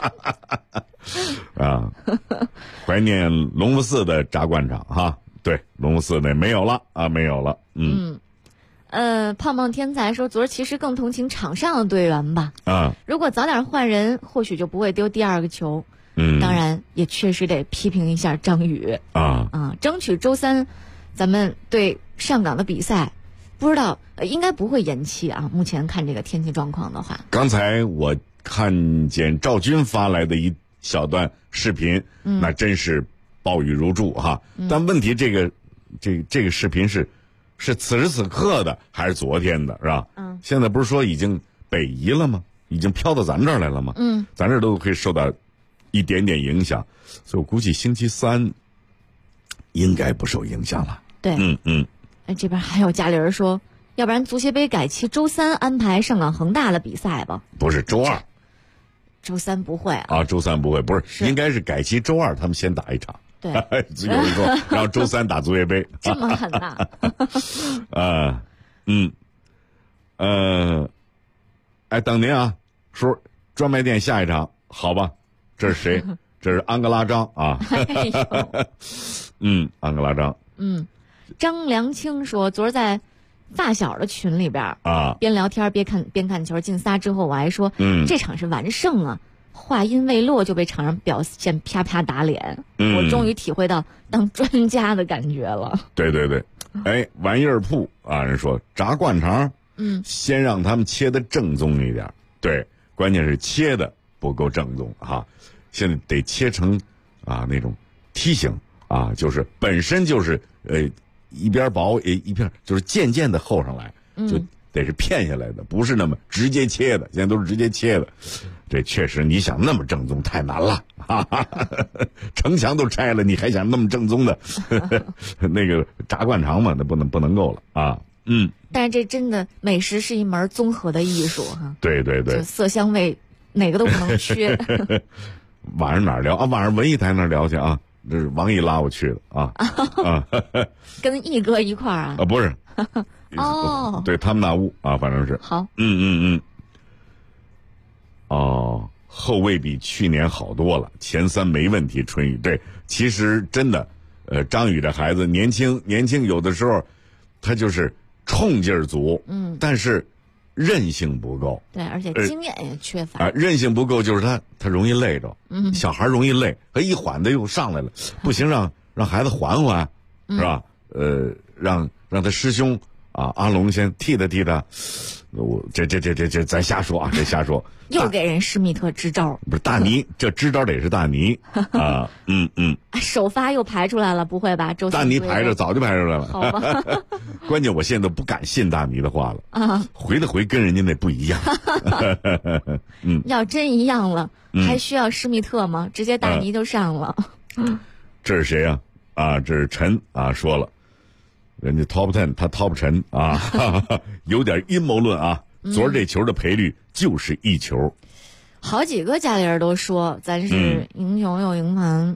怀念隆福寺的炸灌场哈。对，隆福寺那没有了啊，没有了。 胖胖天才说，昨儿其实更同情场上的队员吧。如果早点换人，或许就不会丢第2个球。当然也确实得批评一下张宇争取周3咱们对上港的比赛，不知道应该不会延期啊。目前看这个天气状况的话， 刚才我看见赵军发来的一小段视频，那真是暴雨如注哈。但问题这个视频是是此时此刻的还是昨天的，是吧？现在不是说已经北移了吗？已经飘到咱这儿来了吗？咱这儿都可以受到一点点影响，所以我估计星期三应该不受影响了。 对，这边还有家里人说，要不然足协杯改期周3安排上港恒大的比赛吧？ 不是周2， 周3不会啊？ 周3不会，不是应该是改期周2，他们先打一场。 对， 有人说，然后周3打足协杯， 这么狠呐？ 等您啊，叔，专卖店下一场，好吧？这是谁？这是安哥拉张啊。安哥拉张。 张良清说，昨儿在发小的群里边边聊天边看球，进仨之后我还说，这场是完胜啊。话音未落就被场上表现啪啪打脸，我终于体会到当专家的感觉了。 对，玩意儿铺啊，人说炸灌肠，先让他们切的正宗一点，对，关键是切的不够正宗哈，现在得切成那种梯形啊，就是本身就是一边薄一片，就是渐渐的厚上来，就得是片下来的，不是那么直接切的，现在都是直接切的。这确实，你想那么正宗太难了，城墙都拆了，你还想那么正宗的？那个炸灌肠嘛，那不能够了啊。 但是这真的美食是一门综合的艺术哈。 对， 就色香味哪个都不能缺。 晚上哪儿聊啊？晚上文艺台那儿聊去啊。这是王毅拉我去的啊。 跟毅哥一块儿啊？ 不是。对他们那屋啊，反正是。 好。 后卫比去年好多了，前3没问题。春雨，对，其实真的，张宇这孩子年轻，有的时候他就是冲劲儿足，但是韧性不够。 对，而且经验也缺乏。 韧性不够就是他容易累着，小孩容易累，他一缓的又上来了，不行，让孩子缓缓，是吧？让他师兄阿龙先替他。我这咱瞎说啊，这瞎说。 又给人施密特支招， 不是大尼，这支招得是大尼啊。 首发又排出来了，不会吧？周大尼排着早就排出来了。 好吧。 关键我现在都不敢信大尼的话了回跟人家那不一样。 要真一样了，还需要施密特吗？直接大尼就上了。 这是谁呀？这是陈啊，说了。人家 top 10，他 top 10啊，有点阴谋论啊。昨儿这球的赔率就是1球。 好几个家里人都说咱是赢球又赢盘。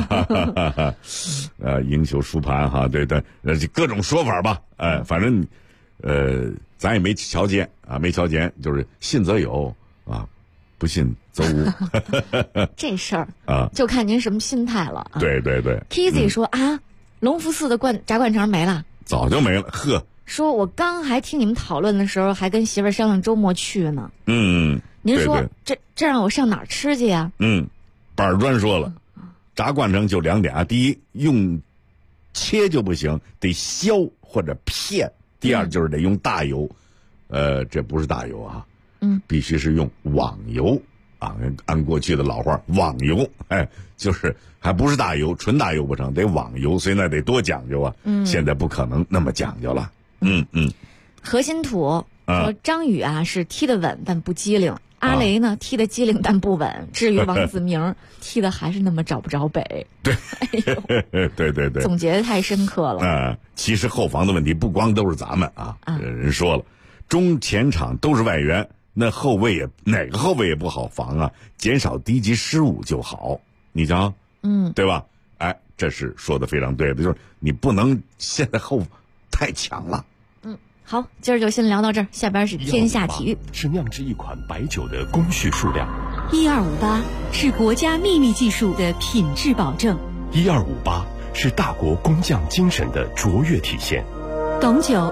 赢球输盘哈，对，各种说法吧。反正咱也没瞧见，就是信则有啊，不信则无。 这事儿就看您什么心态了啊。 对。 Kizzy 说隆福寺的炸灌肠没了。 早就没了，呵。 说我刚还听你们讨论的时候，还跟媳妇儿商量周末去呢。您说这让我上哪儿吃去呀？ 板砖说了，炸灌肠就2点啊，第一用切就不行，得削或者片；第二就是得用大油，这不是大油啊，必须是用网油啊，按过去的老话，网油，就是还不是大油，纯大油不成，得网油，所以那得多讲究啊。现在不可能那么讲究了。 核心土说张宇是踢得稳但不机灵，阿雷呢踢得机灵但不稳，至于王子明踢得还是那么找不着北。 对，对， 总结得太深刻了。 其实后防的问题不光都是咱们人说了，中前场都是外援，那后卫哪个后卫也不好防啊，减少低级失误就好。你瞧，对吧？这是说的非常对的，就是你不能现在后太强了。 好，今儿就先聊到这儿，下边是天下体育。 是酿制一款白酒的工序数量。 1258是国家秘密技术的品质保证。 1258是大国工匠精神的卓越体现。 董酒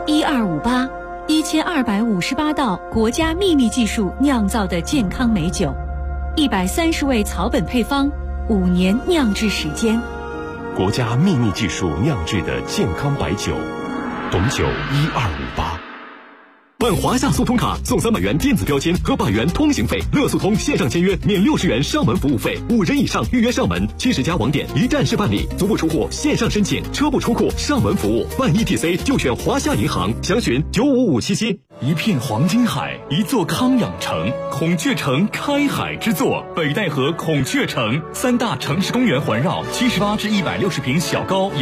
1258，1258道国家秘密技术酿造的健康美酒，130味草本配方，5年酿制时间。 国家秘密技术酿制的健康白酒，董酒1258。 办华夏速通卡送300元电子标签和100元通行费，乐速通线上签约免60元上门服务费，5人以上预约上门，70家网点一站式办理，足不出户线上申请，车不出库上门服务，办 ETC 就选华夏银行，详询95577。 一片黄金海，一座康养城，孔雀城开海之作，北戴河孔雀城，3大城市公园环绕，78至160平小高